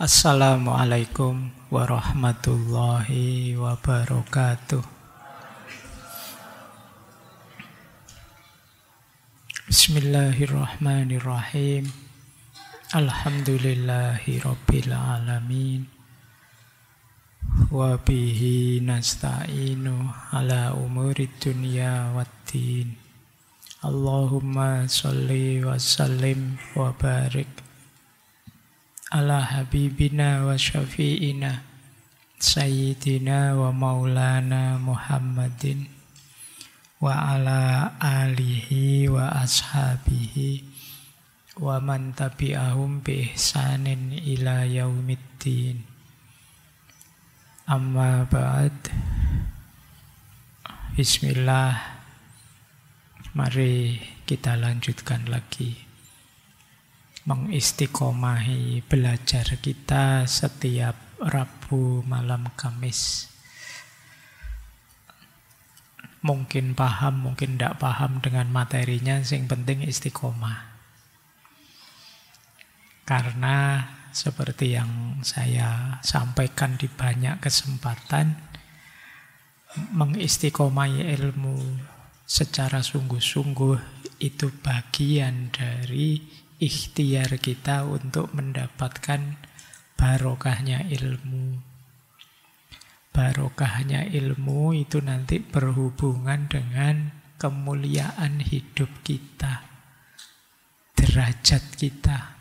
Assalamualaikum warahmatullahi wabarakatuh. Bismillahirrahmanirrahim. Alhamdulillahi rabbil alamin. Wa bihi nasta'inu ala umurid dunya waddin. Allahumma sholli wa sallim wa barik ala habibina wa syafi'ina sayyidina wa maulana Muhammadin wa ala alihi wa ashabihi wa man tabi'ahum bi ihsanin ila yaumiddin. Amma ba'd. Bismillah. Mari kita lanjutkan lagi mengistiqomahi belajar kita setiap Rabu malam Kamis. Mungkin paham, mungkin tidak paham dengan materinya, yang penting istiqomah. Karena seperti yang saya sampaikan di banyak kesempatan, mengistiqomahi ilmu secara sungguh-sungguh itu bagian dari ikhtiar kita untuk mendapatkan barokahnya ilmu. Barokahnya ilmu itu nanti berhubungan dengan kemuliaan hidup kita, derajat kita.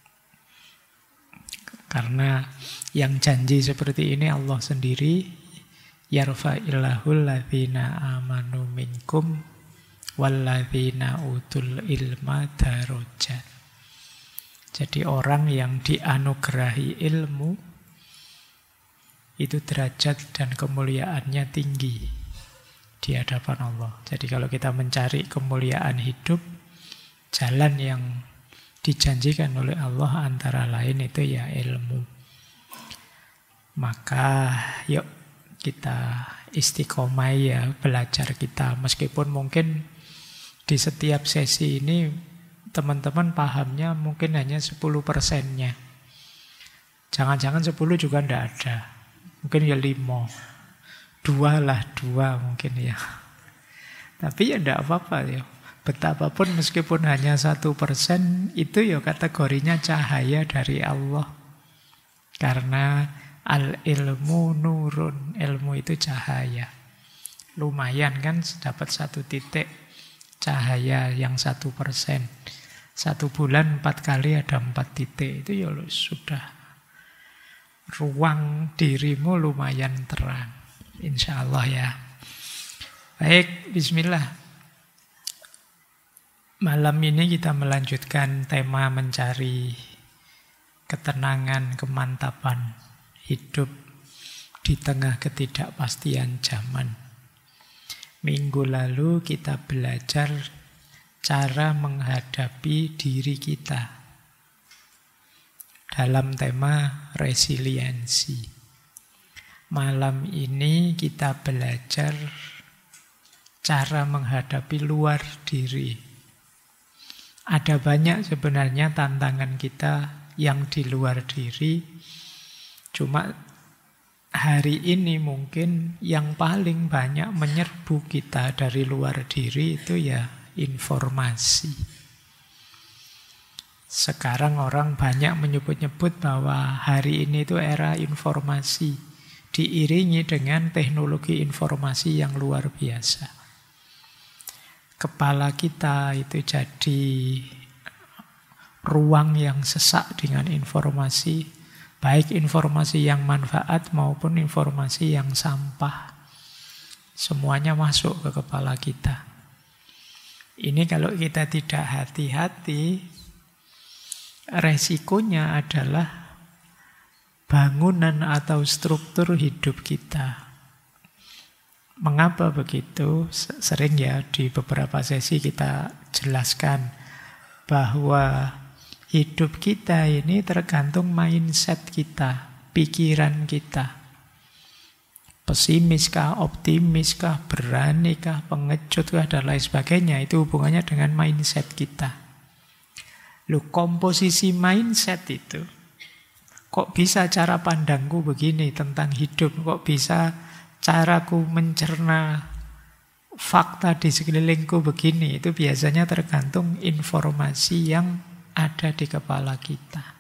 Karena yang janji seperti ini Allah sendiri, yarfa'illahul ladzina amanu minkum walladzina utul ilma darajat. Jadi orang yang dianugerahi ilmu itu derajat dan kemuliaannya tinggi di hadapan Allah. Jadi kalau kita mencari kemuliaan hidup, jalan yang dijanjikan oleh Allah antara lain itu ya ilmu. Maka yuk kita istiqomah ya belajar kita. Meskipun mungkin di setiap sesi ini teman-teman pahamnya mungkin hanya 10%-nya. Jangan-jangan 10 juga tidak ada. Mungkin ya 5. 2 lah, 2 mungkin ya. Tapi ya tidak apa-apa ya. Betapapun meskipun hanya 1% itu ya kategorinya cahaya dari Allah. Karena al-ilmu nurun, ilmu itu cahaya. Lumayan kan dapat 1 titik cahaya yang 1%. 1 bulan 4 kali ada 4 titik. Itu ya sudah ruang dirimu lumayan terang. Insya Allah ya. Baik, bismillah. Malam ini kita melanjutkan tema mencari ketenangan, kemantapan hidup di tengah ketidakpastian zaman. Minggu lalu kita belajar cara menghadapi diri kita dalam tema resiliensi. Malam ini kita belajar cara menghadapi luar diri. Ada banyak sebenarnya tantangan kita yang di luar diri. Cuma hari ini mungkin yang paling banyak menyerbu kita dari luar diri itu ya informasi. Sekarang orang banyak menyebut-nyebut bahwa hari ini itu era informasi, diiringi dengan teknologi informasi yang luar biasa. Kepala kita itu jadi ruang yang sesak dengan informasi, baik informasi yang manfaat maupun informasi yang sampah. Semuanya masuk ke kepala kita. Ini kalau kita tidak hati-hati, resikonya adalah bangunan atau struktur hidup kita. Mengapa begitu? Sering ya di beberapa sesi kita jelaskan bahwa hidup kita ini tergantung mindset kita, pikiran kita. Pesimiskah, optimiskah, beranikah, pengejutkah, dan lain sebagainya. Itu hubungannya dengan mindset kita. Loh, komposisi mindset itu, kok bisa cara pandangku begini tentang hidup, kok bisa caraku mencerna fakta di sekelilingku begini. Itu biasanya tergantung informasi yang ada di kepala kita.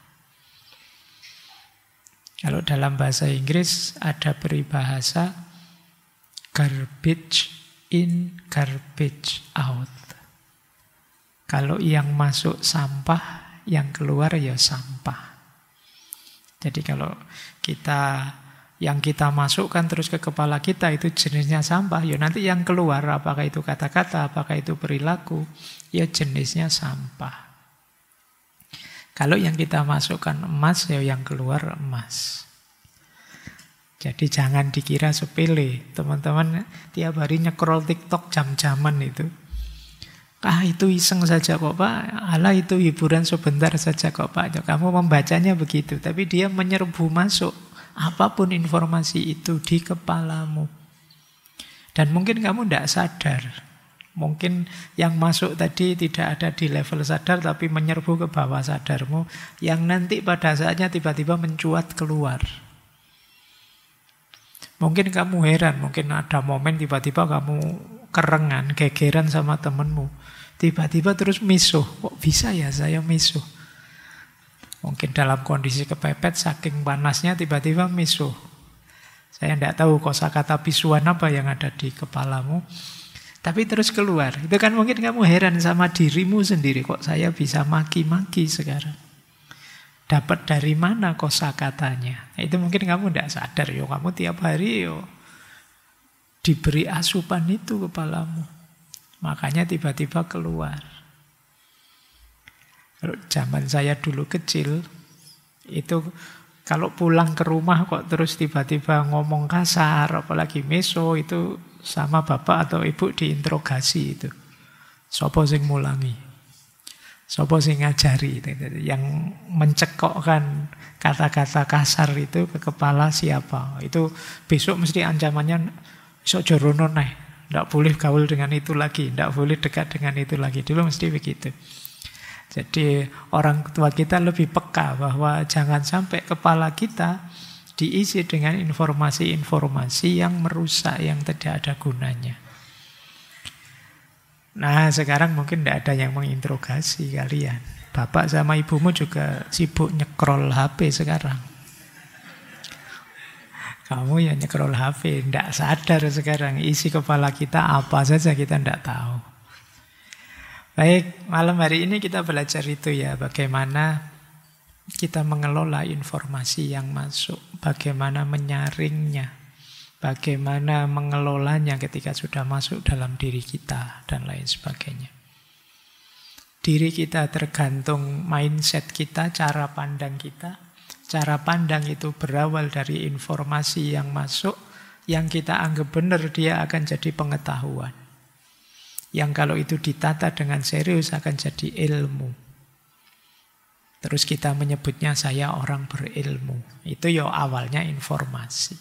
Kalau dalam bahasa Inggris ada peribahasa garbage in, garbage out. Kalau yang masuk sampah, yang keluar ya sampah. Jadi kalau yang kita masukkan terus ke kepala kita itu jenisnya sampah, ya nanti yang keluar apakah itu kata-kata, apakah itu perilaku, ya jenisnya sampah. Kalau yang kita masukkan emas, ya yang keluar emas. Jadi jangan dikira sepele. Teman-teman tiap hari nyekrol TikTok jam-jaman itu. Itu iseng saja kok Pak. Alah itu hiburan sebentar saja kok Pak. Kamu membacanya begitu. Tapi dia menyerbu masuk apapun informasi itu di kepalamu. Dan mungkin kamu tidak sadar. Mungkin yang masuk tadi tidak ada di level sadar tapi menyerbu ke bawah sadarmu yang nanti pada saatnya tiba-tiba mencuat keluar. Mungkin kamu heran, mungkin ada momen tiba-tiba kamu kerengan, gegeran sama temenmu. Tiba-tiba terus misuh. Kok bisa ya saya misuh? Mungkin dalam kondisi kepepet saking panasnya tiba-tiba misuh. Saya tidak tahu kosakata bisuan apa yang ada di kepalamu. Tapi terus keluar. Itu kan mungkin kamu heran sama dirimu sendiri. Kok saya bisa maki-maki sekarang? Dapat dari mana kosakatanya? Itu mungkin kamu tidak sadar. Yo, kamu tiap hari diberi asupan itu kepalamu. Makanya tiba-tiba keluar. Kalau zaman saya dulu kecil, itu kalau pulang ke rumah kok terus tiba-tiba ngomong kasar, apalagi meso, itu sama bapak atau ibu diinterogasi itu. Sopo sing mulangi? Sopo sing ngajari? Yang mencekokkan kata-kata kasar itu ke kepala siapa? Itu besok mesti ancamannya besok jorono nih. Tidak boleh gaul dengan itu lagi, tidak boleh dekat dengan itu lagi. Dulu mesti begitu. Jadi orang tua kita lebih peka bahwa jangan sampai kepala kita diisi dengan informasi-informasi yang merusak, yang tidak ada gunanya. Nah, sekarang mungkin tidak ada yang menginterogasi kalian. Bapak sama ibumu juga sibuk nyekrol HP sekarang. Kamu ya nyekrol HP, tidak sadar sekarang isi kepala kita apa saja kita tidak tahu. Baik, malam hari ini kita belajar itu ya, bagaimana kita mengelola informasi yang masuk, bagaimana menyaringnya, bagaimana mengelolanya ketika sudah masuk dalam diri kita, dan lain sebagainya. Diri kita tergantung mindset kita, cara pandang kita. Cara pandang itu berawal dari informasi yang masuk, yang kita anggap benar dia akan jadi pengetahuan. Yang kalau itu ditata dengan serius akan jadi ilmu. Terus kita menyebutnya saya orang berilmu. Itu ya awalnya informasi.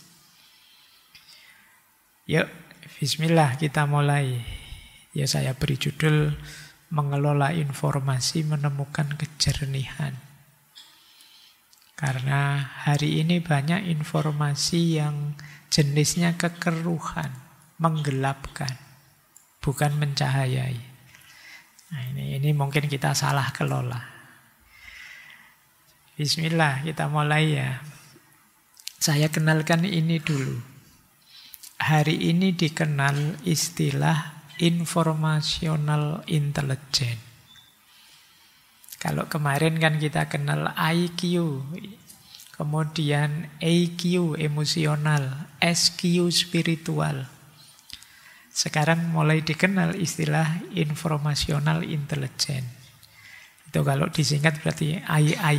Yuk, bismillah kita mulai. Ya saya beri judul mengelola informasi menemukan kejernihan. Karena hari ini banyak informasi yang jenisnya kekeruhan, menggelapkan, bukan mencahayai. Nah, ini mungkin kita salah kelola. Bismillah, kita mulai ya. Saya kenalkan ini dulu. Hari ini dikenal istilah informational intelligence. Kalau kemarin kan kita kenal IQ, kemudian EQ emosional, SQ spiritual. Sekarang mulai dikenal istilah informational intelligence. Itu kalau disingkat berarti II.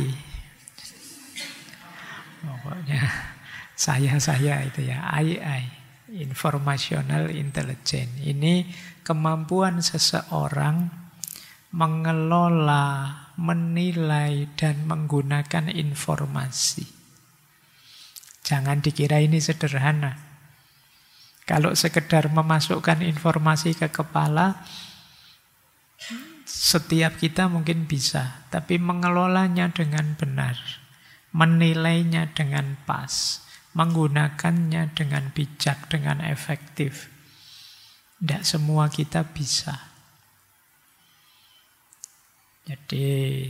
Pokoknya saya itu ya, II. Informational intelligence. Ini kemampuan seseorang mengelola, menilai, dan menggunakan informasi. Jangan dikira ini sederhana. Kalau sekedar memasukkan informasi ke kepala, setiap kita mungkin bisa. Tapi mengelolanya dengan benar, menilainya dengan pas, menggunakannya dengan bijak, dengan efektif. Tidak semua kita bisa. Jadi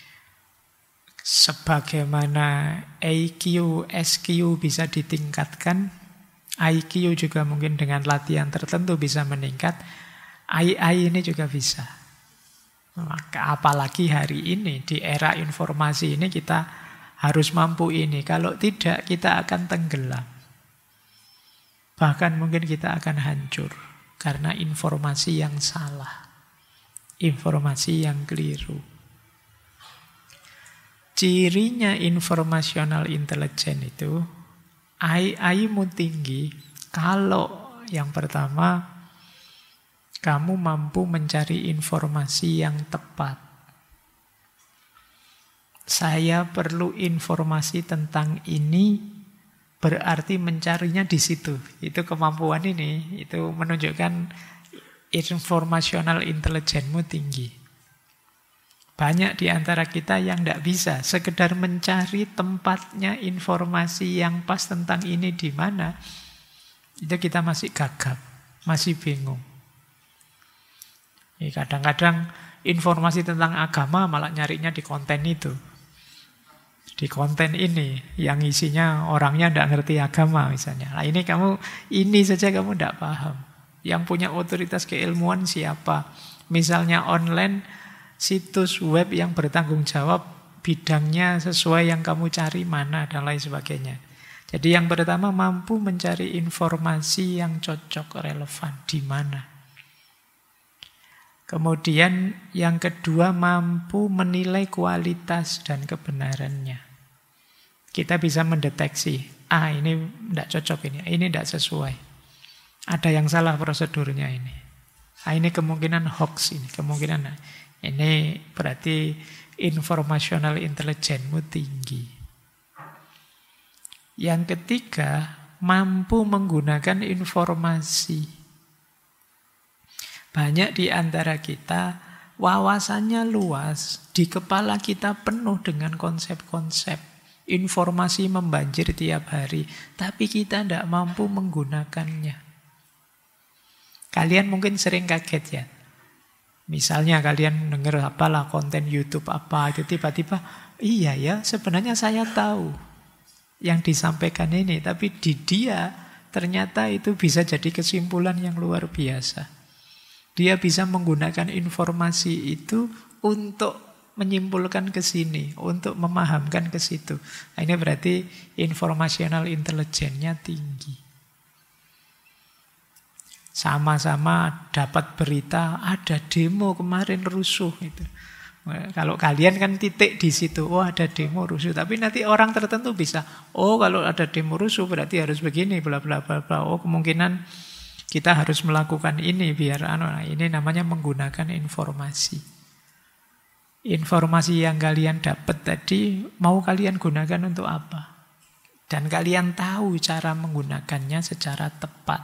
sebagaimana EQ, SQ bisa ditingkatkan, IQ juga mungkin dengan latihan tertentu bisa meningkat, AI ini juga bisa. Maka apalagi hari ini, di era informasi ini kita harus mampu ini. Kalau tidak, kita akan tenggelam. Bahkan mungkin kita akan hancur karena informasi yang salah, informasi yang keliru. Cirinya informational intelligence itu, AI-mu tinggi kalau yang pertama, kamu mampu mencari informasi yang tepat. Saya perlu informasi tentang ini, berarti mencarinya di situ. Itu kemampuan ini, itu menunjukkan informational intelligence-mu tinggi. Banyak di antara kita yang tidak bisa, sekedar mencari tempatnya informasi yang pas tentang ini di mana, itu kita masih gagap, masih bingung. Kadang-kadang informasi tentang agama malah nyarinya di konten itu. Di konten ini yang isinya orangnya tidak ngerti agama misalnya. Nah ini saja kamu tidak paham. Yang punya otoritas keilmuan siapa? Misalnya online, situs web yang bertanggung jawab bidangnya sesuai yang kamu cari mana dan lain sebagainya. Jadi yang pertama mampu mencari informasi yang cocok, relevan di mana. Kemudian yang kedua mampu menilai kualitas dan kebenarannya. Kita bisa mendeteksi, ini tidak cocok ini tidak sesuai. Ada yang salah prosedurnya ini. Ini kemungkinan hoax ini, ini berarti informational intelligence-mu tinggi. Yang ketiga, mampu menggunakan informasi. Banyak di antara kita wawasannya luas, di kepala kita penuh dengan konsep-konsep, informasi membanjir tiap hari, tapi kita tidak mampu menggunakannya. Kalian mungkin sering kaget ya. Misalnya kalian dengar apalah konten YouTube apa, itu tiba-tiba, iya ya sebenarnya saya tahu yang disampaikan ini, tapi di dia ternyata itu bisa jadi kesimpulan yang luar biasa. Dia bisa menggunakan informasi itu untuk menyimpulkan ke sini, untuk memahamkan ke situ. Nah, ini berarti informational intelligence-nya tinggi. Sama-sama dapat berita, ada demo kemarin rusuh itu. Kalau kalian kan titik di situ, ada demo rusuh. Tapi nanti orang tertentu bisa, kalau ada demo rusuh berarti harus begini, bla bla bla bla. Kemungkinan kita harus melakukan ini biar ini namanya menggunakan informasi. Informasi yang kalian dapat tadi mau kalian gunakan untuk apa? Dan kalian tahu cara menggunakannya secara tepat.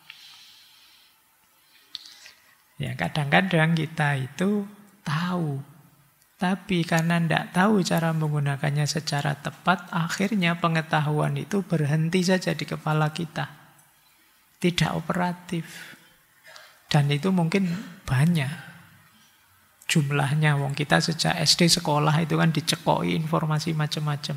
Ya, kadang-kadang kita itu tahu, tapi karena tidak tahu cara menggunakannya secara tepat, akhirnya pengetahuan itu berhenti saja di kepala kita. Tidak operatif. Dan itu mungkin banyak jumlahnya. Wong kita sejak SD sekolah itu kan dicekoi informasi macam-macam.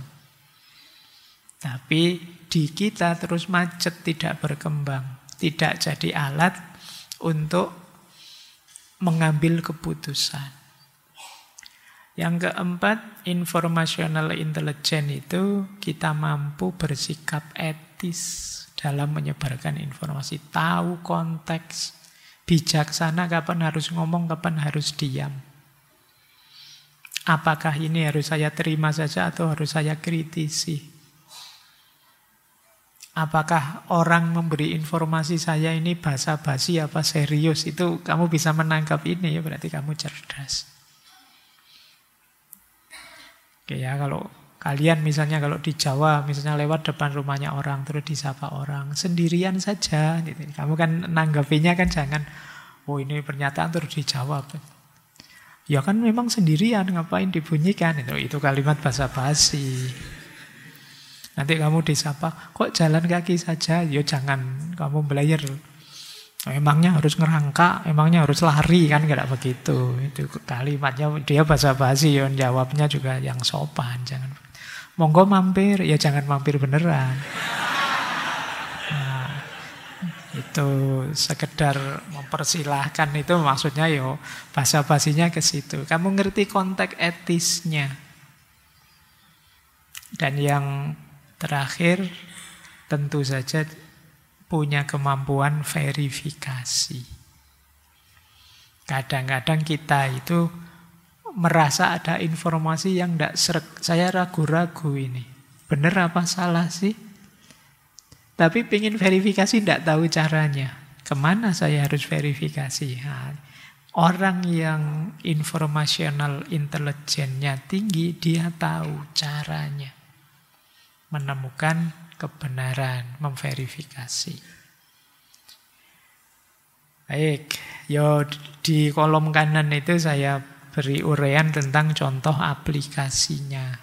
Tapi di kita terus macet, tidak berkembang, tidak jadi alat untuk mengambil keputusan. Yang keempat, informational intelligence itu kita mampu bersikap etis dalam menyebarkan informasi, tahu konteks, bijaksana kapan harus ngomong, kapan harus diam. Apakah ini harus saya terima saja atau harus saya kritisi? Apakah orang memberi informasi saya ini basa-basi apa serius? Itu kamu bisa menangkap ini ya, berarti kamu cerdas. Oke ya, kalau kalian misalnya kalau di Jawa, misalnya lewat depan rumahnya orang, terus disapa orang, sendirian saja. Gitu. Kamu kan nanggapinya kan jangan, ini pernyataan terus dijawab. Ya kan memang sendirian, ngapain dibunyikan. Itu kalimat basa-basi. Nanti kamu disapa, kok jalan kaki saja? Yo jangan kamu belayar. Emangnya harus ngerangkak, emangnya harus lari, kan nggak begitu. Itu kalimatnya dia basa-basi, ya jawabnya juga yang sopan. Jangan, monggo mampir, ya jangan mampir beneran. Nah, itu sekedar mempersilahkan, itu maksudnya yo basa-basinya ke situ. Kamu ngerti konteks etisnya. Dan yang terakhir tentu saja punya kemampuan verifikasi. Kadang-kadang kita itu merasa ada informasi yang tidak serek. Saya ragu-ragu ini. Benar apa salah sih? Tapi pengen verifikasi tidak tahu caranya. Kemana saya harus verifikasi? Nah, orang yang informational intelligence-nya tinggi, dia tahu caranya menemukan kebenaran, memverifikasi. Baik, yo di kolom kanan itu saya beri uraian tentang contoh aplikasinya.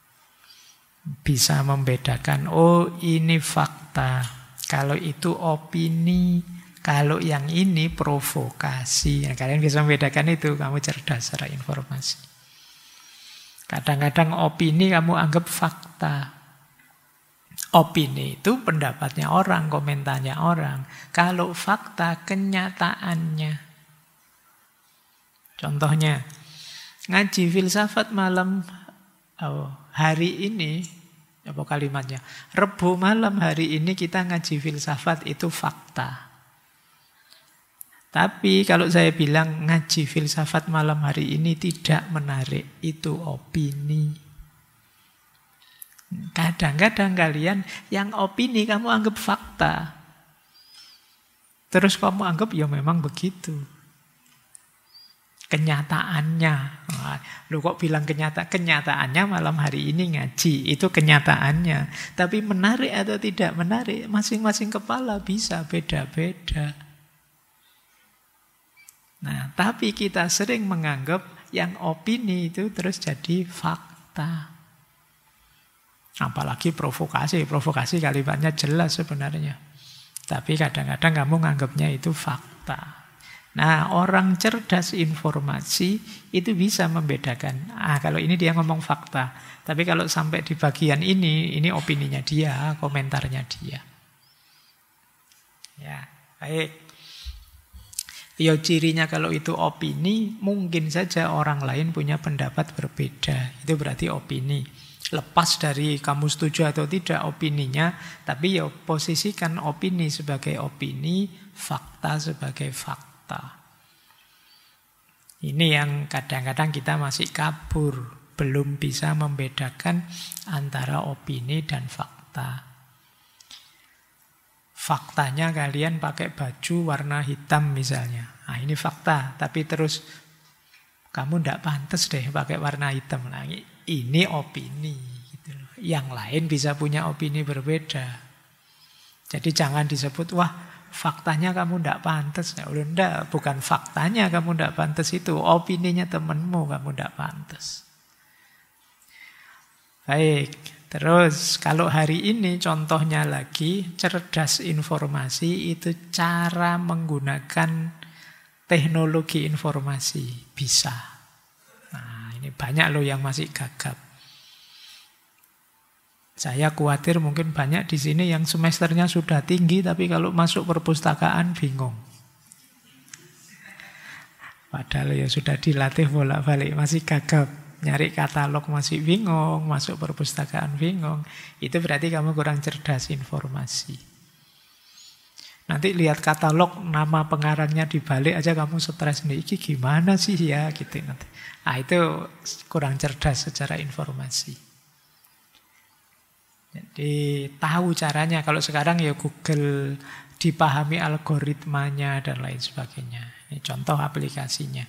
Bisa membedakan, oh ini fakta, kalau itu opini, kalau yang ini provokasi. Nah, kalian bisa membedakan itu, kamu cerdas secara informasi. Kadang-kadang opini kamu anggap fakta. Opini itu pendapatnya orang, komentarnya orang. Kalau fakta, kenyataannya. Contohnya, ngaji filsafat malam hari ini, apa kalimatnya? Rebu malam hari ini kita ngaji filsafat, itu fakta. Tapi kalau saya bilang ngaji filsafat malam hari ini tidak menarik, itu opini. Kadang-kadang kalian yang opini kamu anggap fakta. Terus kamu anggap ya memang begitu. Kenyataannya. Lu kok bilang kenyataannya malam hari ini ngaji. Itu kenyataannya. Tapi menarik atau tidak menarik, masing-masing kepala bisa beda-beda. Nah, tapi kita sering menganggap yang opini itu terus jadi fakta. Apalagi provokasi. Provokasi kalimatnya jelas sebenarnya. Tapi kadang-kadang kamu nganggapnya itu fakta. Nah, orang cerdas informasi itu bisa membedakan. Kalau ini dia ngomong fakta. Tapi kalau sampai di bagian ini opininya dia, komentarnya dia. Ya, baik. Ya, cirinya kalau itu opini, mungkin saja orang lain punya pendapat berbeda. Itu berarti opini. Lepas dari kamu setuju atau tidak opininya, tapi ya posisikan opini sebagai opini, fakta sebagai fakta. Ini yang kadang-kadang kita masih kabur, belum bisa membedakan antara opini dan fakta. Faktanya kalian pakai baju warna hitam misalnya. Nah, ini fakta, tapi terus kamu tidak pantas deh pakai warna hitam lagi. Ini opini. Gitu loh. Yang lain bisa punya opini berbeda. Jadi jangan disebut, wah faktanya kamu tidak pantas. Ya, enggak, bukan faktanya kamu tidak pantas itu. Opininya temanmu kamu tidak pantas. Baik, terus kalau hari ini contohnya lagi, cerdas informasi itu cara menggunakan teknologi informasi. Bisa. Ini banyak loh yang masih gagap. Saya khawatir mungkin banyak di sini yang semesternya sudah tinggi, tapi kalau masuk perpustakaan bingung. Padahal ya sudah dilatih bolak-balik, masih gagap. Nyari katalog masih bingung, masuk perpustakaan bingung. Itu berarti kamu kurang cerdas informasi. Nanti lihat katalog, nama pengarangnya dibalik aja kamu stres nih. Ini gimana sih ya gitu nanti. Nah, itu kurang cerdas secara informasi. Jadi tahu caranya. Kalau sekarang ya Google, dipahami algoritmanya dan lain sebagainya. Ini contoh aplikasinya.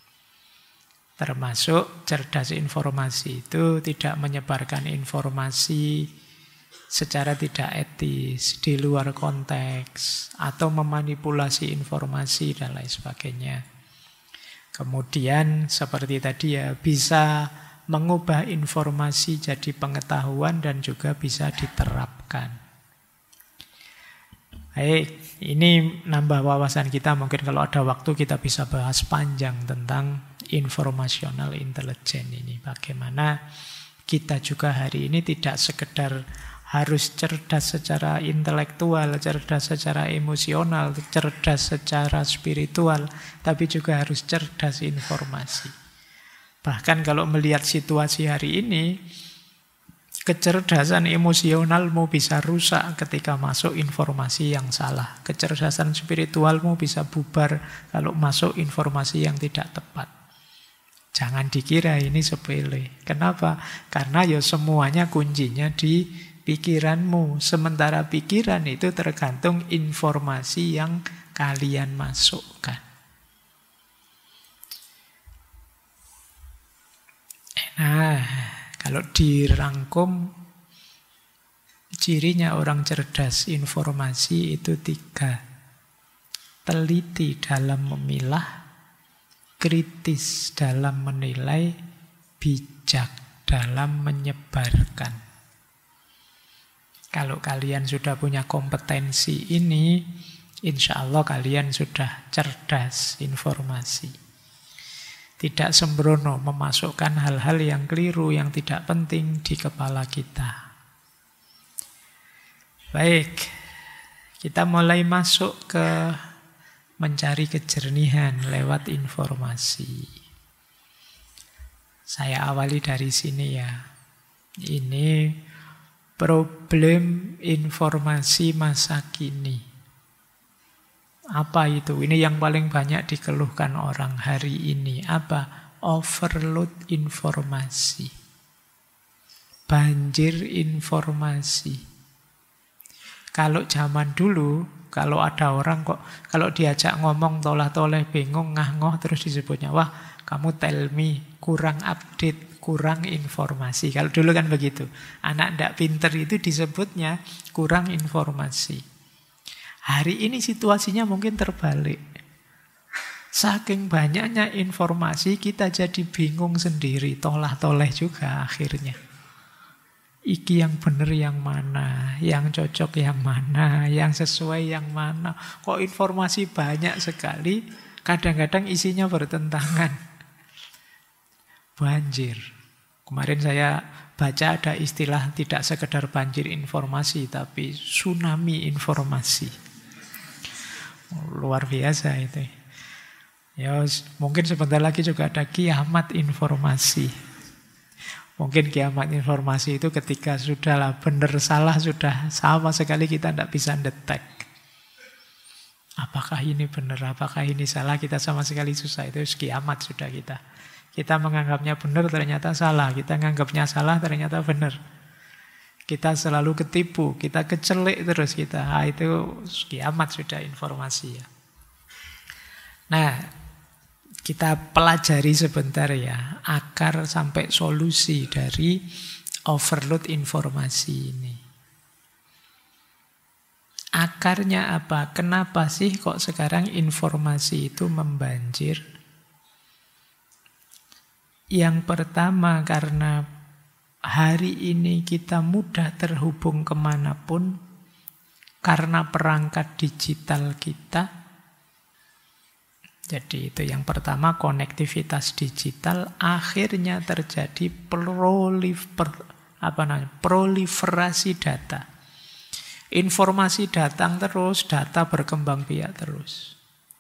Termasuk cerdas informasi itu tidak menyebarkan informasi secara tidak etis, di luar konteks, atau memanipulasi informasi dan lain sebagainya. Kemudian seperti tadi ya, bisa mengubah informasi jadi pengetahuan dan juga bisa diterapkan. Baik, ini nambah wawasan kita. Mungkin kalau ada waktu kita bisa bahas panjang tentang informational intelligence ini. Bagaimana kita juga hari ini tidak sekedar harus cerdas secara intelektual, cerdas secara emosional, cerdas secara spiritual, tapi juga harus cerdas informasi. Bahkan kalau melihat situasi hari ini, kecerdasan emosionalmu bisa rusak ketika masuk informasi yang salah. Kecerdasan spiritualmu bisa bubar kalau masuk informasi yang tidak tepat. Jangan dikira ini sepele. Kenapa? Karena ya semuanya kuncinya di pikiranmu. Sementara pikiran itu tergantung informasi yang kalian masukkan. Nah, kalau dirangkum, cirinya orang cerdas informasi itu 3. Teliti dalam memilah, kritis dalam menilai, bijak dalam menyebarkan. Kalau kalian sudah punya kompetensi ini, insya Allah kalian sudah cerdas informasi. Tidak sembrono memasukkan hal-hal yang keliru, yang tidak penting di kepala kita. Baik, kita mulai masuk ke mencari kejernihan lewat informasi. Saya awali dari sini ya. Ini problem informasi masa kini. Apa itu? Ini yang paling banyak dikeluhkan orang hari ini. Apa? Overload informasi. Banjir informasi. Kalau zaman dulu, kalau ada orang kok, kalau diajak ngomong tolah-toleh, bingung, ngah-ngoh, terus disebutnya, wah kamu tell me, kurang update, kurang informasi. Kalau dulu kan begitu. Anak ndak pinter itu disebutnya kurang informasi. Hari ini situasinya mungkin terbalik. Saking banyaknya informasi, kita jadi bingung sendiri, tolah-toleh juga akhirnya. Iki yang benar yang mana, yang cocok yang mana, yang sesuai yang mana. Kok informasi banyak sekali, kadang-kadang isinya bertentangan. Banjir. Kemarin saya baca ada istilah tidak sekedar banjir informasi, tapi tsunami informasi. Luar biasa itu. Ya, mungkin sebentar lagi juga ada kiamat informasi. Mungkin kiamat informasi itu ketika sudahlah benar salah sudah sama sekali kita tidak bisa detek. Apakah ini benar, apakah ini salah, kita sama sekali susah. Itu kiamat sudah kita. Kita menganggapnya benar ternyata salah, kita menganggapnya salah ternyata benar. Kita selalu ketipu, kita kecelik terus kita. Itu kiamat sudah informasi ya. Nah, kita pelajari sebentar ya akar sampai solusi dari overload informasi ini. Akarnya apa? Kenapa sih kok sekarang informasi itu membanjir? Yang pertama karena hari ini kita mudah terhubung kemanapun karena perangkat digital kita. Jadi itu yang pertama, konektivitas digital. Akhirnya terjadi proliferasi data. Informasi datang terus, data berkembang biak terus.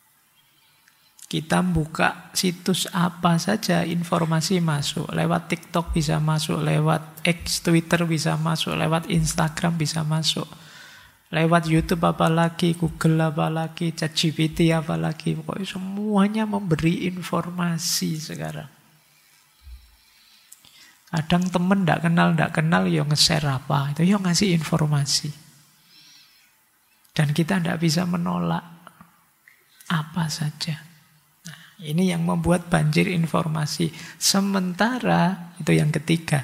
Kita buka situs apa saja, informasi masuk. Lewat TikTok bisa masuk, lewat X, Twitter bisa masuk, lewat Instagram bisa masuk. Lewat YouTube apalagi, Google apalagi, ChatGPT apalagi. Pokoknya semuanya memberi informasi sekarang. Kadang temen tidak kenal ya nge-share apa. Itu ya ngasih informasi. Dan kita tidak bisa menolak apa saja. Ini yang membuat banjir informasi. Sementara, itu yang ketiga,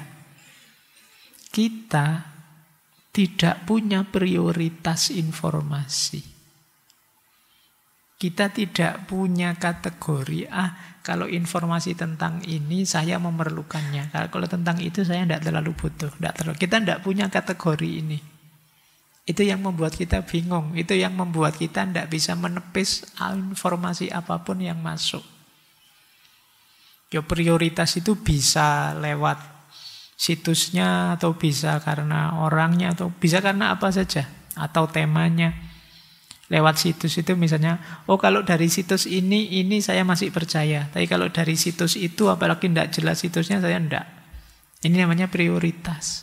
kita tidak punya prioritas informasi. Kita tidak punya kategori, kalau informasi tentang ini saya memerlukannya. Kalau tentang itu saya tidak terlalu butuh. Kita tidak punya kategori ini. Itu yang membuat kita bingung. Itu yang membuat kita tidak bisa menepis informasi apapun yang masuk. Prioritas itu bisa lewat situsnya, atau bisa karena orangnya, atau bisa karena apa saja, atau temanya. Lewat situs itu misalnya, kalau dari situs ini saya masih percaya. Tapi kalau dari situs itu, apalagi tidak jelas situsnya, saya tidak. Ini namanya prioritas.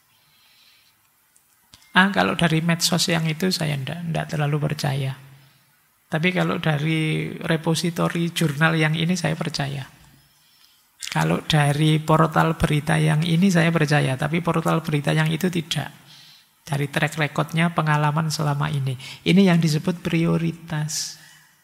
Kalau dari medsos yang itu saya tidak terlalu percaya. Tapi kalau dari repositori jurnal yang ini saya percaya. Kalau dari portal berita yang ini saya percaya, tapi portal berita yang itu tidak. Dari track recordnya, pengalaman selama ini. Ini yang disebut prioritas.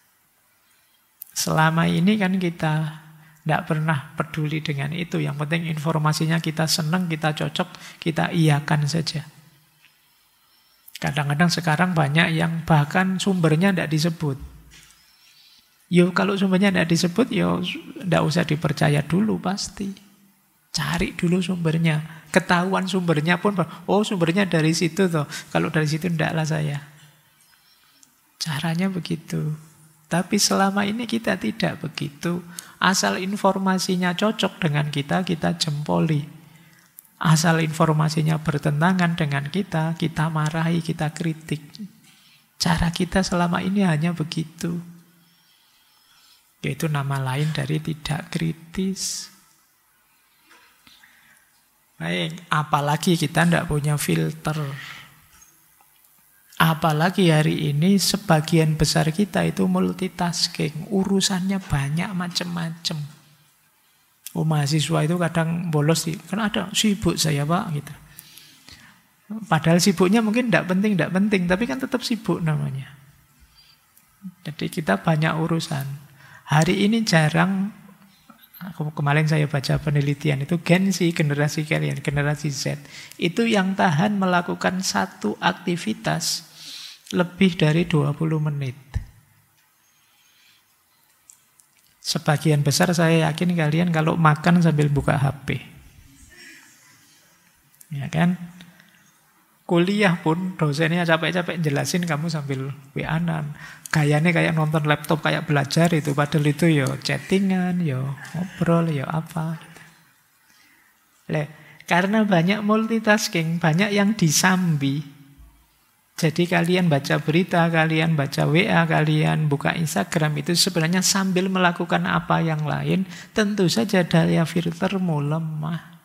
Selama ini kan kita tidak pernah peduli dengan itu. Yang penting informasinya kita senang, kita cocok, kita iyakan saja. Kadang-kadang sekarang banyak yang bahkan sumbernya tidak disebut. Kalau sumbernya tidak disebut, tidak usah dipercaya dulu pasti. Cari dulu sumbernya. Ketahuan sumbernya pun, sumbernya dari situ toh. Kalau dari situ tidaklah saya. Caranya begitu. Tapi selama ini kita tidak begitu. Asal informasinya cocok dengan kita jempoli. Asal informasinya bertentangan dengan kita marahi, kita kritik. Cara kita selama ini hanya begitu. Yaitu nama lain dari tidak kritis. Baik, apalagi kita tidak punya filter. Apalagi hari ini sebagian besar kita itu multitasking. Urusannya banyak macam-macam. Mahasiswa itu kadang bolos sih. Kan ada sibuk saya Pak gitu. Padahal sibuknya mungkin tidak penting. Tapi kan tetap sibuk namanya. Jadi kita banyak urusan. Hari ini jarang. Kemarin saya baca penelitian itu Gen Z, generasi kalian, generasi Z, itu yang tahan melakukan satu aktivitas lebih dari 20 menit. Sebagian besar saya yakin kalian kalau makan sambil buka HP. Ya kan? Kuliah pun dosennya capek-capek jelasin kamu sambil WA-an. Gayanya kayak nonton laptop, kayak belajar itu. Padahal itu chattingan, ngobrol, apa. Karena banyak multitasking, banyak yang disambi. Jadi kalian baca berita, kalian baca WA, kalian buka Instagram itu sebenarnya sambil melakukan apa yang lain. Tentu saja daya filtermu lemah.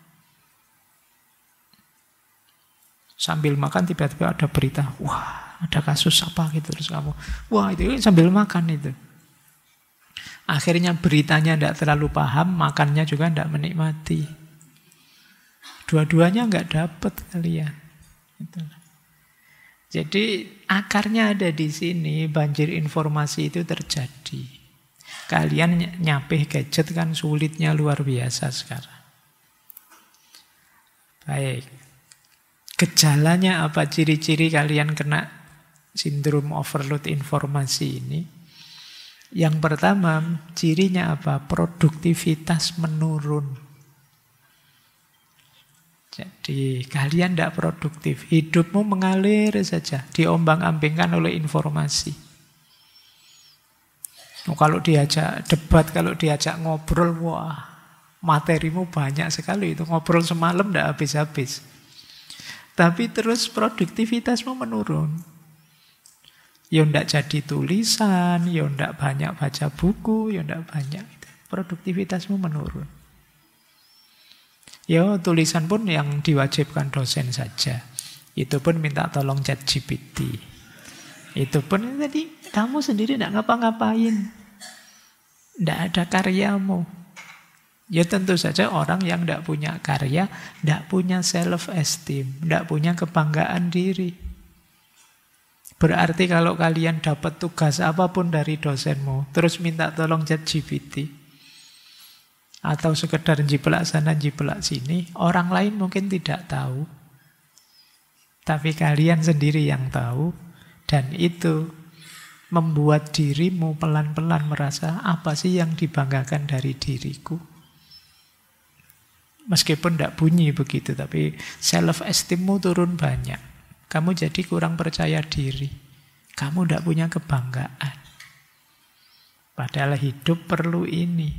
Sambil makan tiba-tiba ada berita, wah ada kasus apa gitu, terus kamu, wah itu sambil makan itu. Akhirnya beritanya tidak terlalu paham, makannya juga tidak menikmati. Dua-duanya nggak dapat kalian. Jadi akarnya ada di sini, banjir informasi itu terjadi. Kalian nyapih gadget kan sulitnya luar biasa sekarang. Baik. Gejalanya apa, ciri-ciri kalian kena sindrom overload informasi ini? Yang pertama, cirinya apa? Produktivitas menurun. Jadi kalian tidak produktif. Hidupmu mengalir saja, diombang-ambingkan oleh informasi. Kalau diajak debat, kalau diajak ngobrol, wah materimu banyak sekali itu. Ngobrol semalam tidak habis-habis. Tapi terus produktivitasmu menurun. Tidak jadi tulisan, tidak banyak baca buku, tidak banyak. Produktivitasmu menurun. Tulisan pun yang diwajibkan dosen saja. Itu pun minta tolong ChatGPT. Itu pun tadi kamu sendiri tidak ngapa-ngapain. Tidak ada karyamu. Tentu saja orang yang tidak punya karya, tidak punya self-esteem, tidak punya kebanggaan diri. Berarti kalau kalian dapat tugas apapun dari dosenmu, terus minta tolong ChatGPT, atau sekedar jiplak sana, jiplak sini, orang lain mungkin tidak tahu. Tapi kalian sendiri yang tahu, dan itu membuat dirimu pelan-pelan merasa apa sih yang dibanggakan dari diriku. Meskipun tidak bunyi begitu, tapi self-esteemmu turun banyak. Kamu jadi kurang percaya diri. Kamu tidak punya kebanggaan. Padahal hidup perlu ini.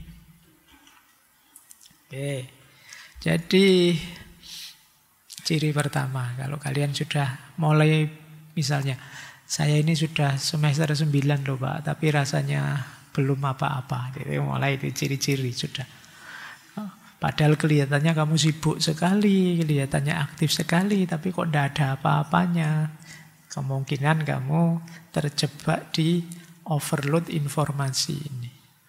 Oke. Jadi ciri pertama, kalau kalian sudah mulai, misalnya, saya ini sudah semester 9 loh Pak, tapi rasanya belum apa-apa. Jadi mulai itu ciri-ciri sudah. Padahal kelihatannya kamu sibuk sekali, kelihatannya aktif sekali, tapi kok tidak ada apa-apanya. Kemungkinan kamu terjebak di overload informasi ini.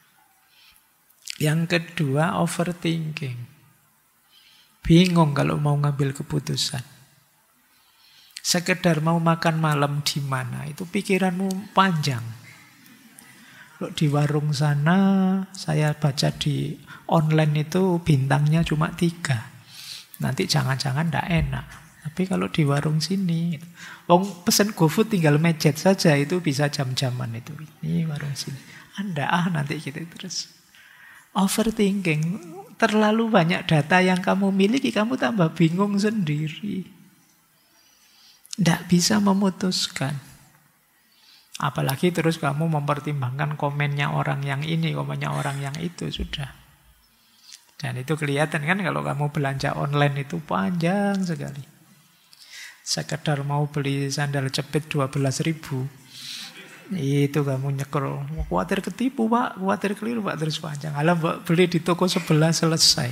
Yang kedua, overthinking. Bingung kalau mau ngambil keputusan. Sekedar mau makan malam di mana, itu pikiranmu panjang. Kalau di warung sana, saya baca di online itu bintangnya cuma 3. Nanti jangan-jangan tidak enak. Tapi kalau di warung sini, pesen GoFood tinggal mejet saja, itu bisa jam-jaman itu. Ini warung sini. Anda nanti gitu terus. Overthinking, terlalu banyak data yang kamu miliki, kamu tambah bingung sendiri. Tidak bisa memutuskan. Apalagi terus kamu mempertimbangkan komennya orang yang ini, komennya orang yang itu, sudah. Dan itu kelihatan kan kalau kamu belanja online itu panjang sekali. Sekedar mau beli sandal jepit 12.000, itu kamu nyekrol. Khawatir ketipu Pak, khawatir keliru Pak, terus panjang. Alah beli di toko sebelah selesai.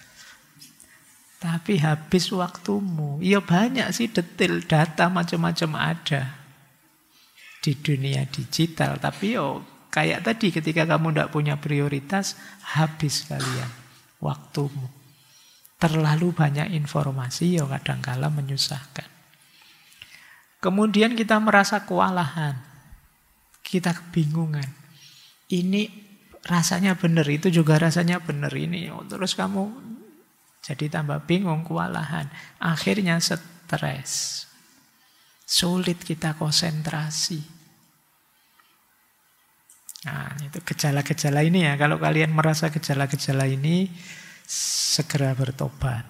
Tapi habis waktumu. Iya banyak sih detail, data macam-macam ada di dunia digital. Tapi kayak tadi ketika kamu tidak punya prioritas, habis kalian waktumu. Terlalu banyak informasi, kadang-kala menyusahkan. Kemudian kita merasa kewalahan. Kita kebingungan. Ini rasanya benar, itu juga rasanya benar ini. Terus kamu jadi tambah bingung, kewalahan. Akhirnya stres. Sulit kita konsentrasi. Nah, itu gejala-gejala ini ya. Kalau kalian merasa gejala-gejala ini, segera bertobat.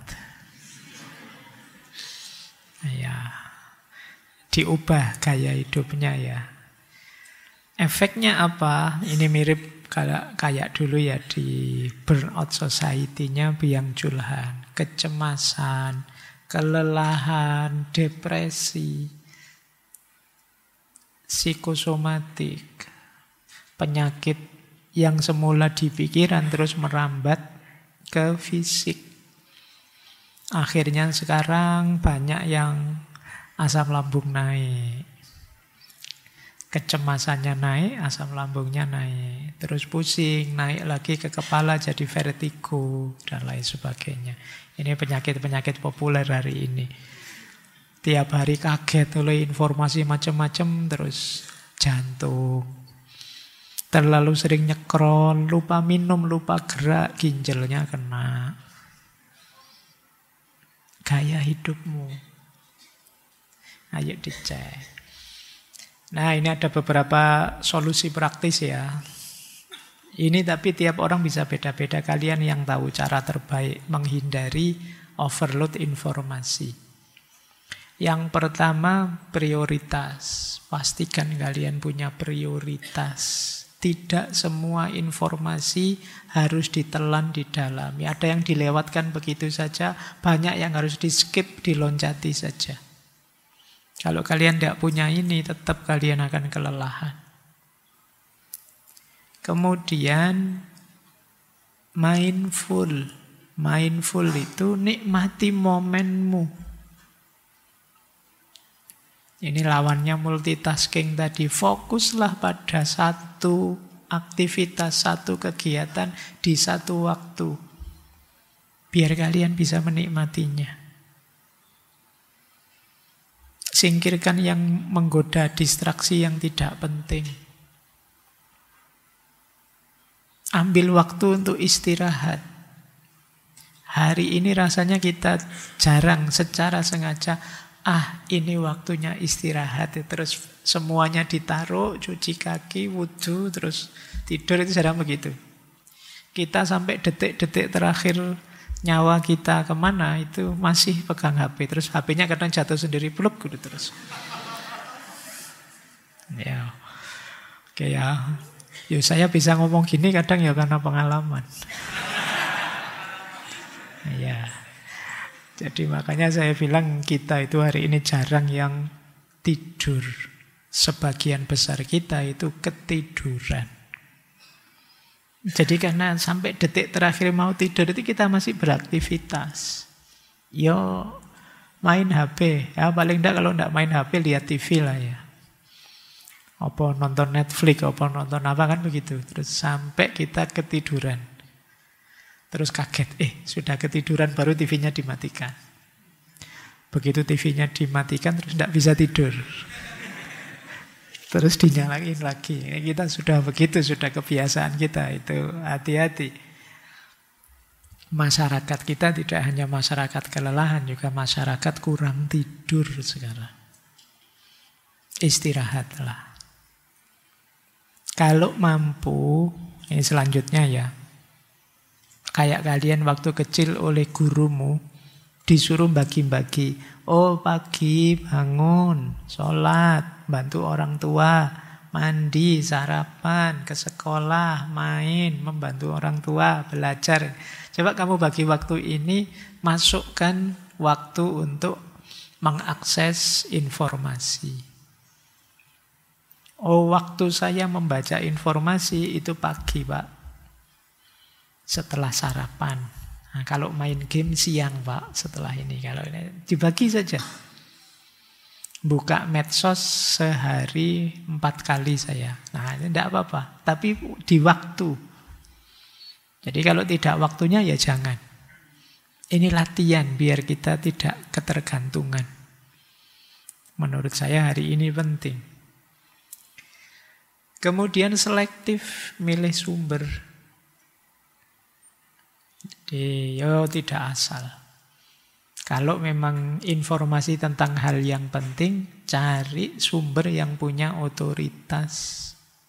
Ya, diubah gaya hidupnya ya. Efeknya apa? Ini mirip kayak dulu ya di Burnout Society-nya Byung-Chul Han. Kecemasan, kelelahan, depresi, psikosomatik, penyakit yang semula di pikiran terus merambat ke fisik. Akhirnya sekarang banyak yang asam lambung naik. Kecemasannya naik, asam lambungnya naik. Terus pusing, naik lagi ke kepala jadi vertigo, dan lain sebagainya. Ini penyakit-penyakit populer hari ini. Tiap hari kaget oleh informasi macam-macam, terus jantung. Terlalu sering nyekrol, lupa minum, lupa gerak, ginjalnya kena. Gaya hidupmu. Ayo dicek. Nah, ini ada beberapa solusi praktis ya. Ini tapi tiap orang bisa beda-beda. Kalian yang tahu cara terbaik menghindari overload informasi. Yang pertama, prioritas. Pastikan kalian punya prioritas. Tidak semua informasi harus ditelan di dalam. Ada yang dilewatkan begitu saja, banyak yang harus di-skip, diloncati saja. Kalau kalian tidak punya ini, tetap kalian akan kelelahan. Kemudian mindful. Mindful itu nikmati momenmu. Ini lawannya multitasking tadi. Fokuslah pada satu aktivitas, satu kegiatan di satu waktu. Biar kalian bisa menikmatinya. Singkirkan yang menggoda, distraksi yang tidak penting. Ambil waktu untuk istirahat. Hari ini rasanya kita jarang secara sengaja ini waktunya istirahat, terus semuanya ditaruh, cuci kaki, wudhu, terus tidur, itu jarang begitu. Kita sampai detik-detik terakhir nyawa kita kemana, itu masih pegang HP. Terus HP-nya kadang jatuh sendiri, pluk gitu terus. Ya, oke ya. Ya saya bisa ngomong gini kadang ya karena pengalaman. Ya. Jadi makanya saya bilang kita itu hari ini jarang yang tidur. Sebagian besar kita itu ketiduran. Jadi karena sampai detik terakhir mau tidur itu kita masih beraktivitas. Yo main HP. Ya paling enggak kalau enggak main HP lihat TV lah ya. Apa nonton Netflix, apa nonton apa kan begitu. Terus sampai kita ketiduran. Terus kaget, sudah ketiduran baru TV-nya dimatikan. Begitu TV-nya dimatikan terus tidak bisa tidur. Terus dinyalain lagi. Kita sudah begitu, sudah kebiasaan kita. Itu hati-hati. Masyarakat kita tidak hanya masyarakat kelelahan, juga masyarakat kurang tidur sekarang. Istirahatlah. Kalau mampu, ini selanjutnya ya. Kayak kalian waktu kecil oleh gurumu disuruh bagi-bagi. Oh pagi bangun, sholat, bantu orang tua, mandi, sarapan, ke sekolah, main, membantu orang tua, belajar. Coba kamu bagi waktu ini, masukkan waktu untuk mengakses informasi. Oh waktu saya membaca informasi itu pagi Pak. Setelah sarapan. Nah, kalau main game siang Pak, setelah ini. Kalau ini dibagi saja. Buka medsos sehari 4 kali saya. Nah ini tidak apa-apa. Tapi di waktu. Jadi kalau tidak waktunya ya jangan. Ini latihan biar kita tidak ketergantungan. Menurut saya hari ini penting. Kemudian selektif milih sumber. Jadi tidak asal. Kalau memang informasi tentang hal yang penting, cari sumber yang punya otoritas.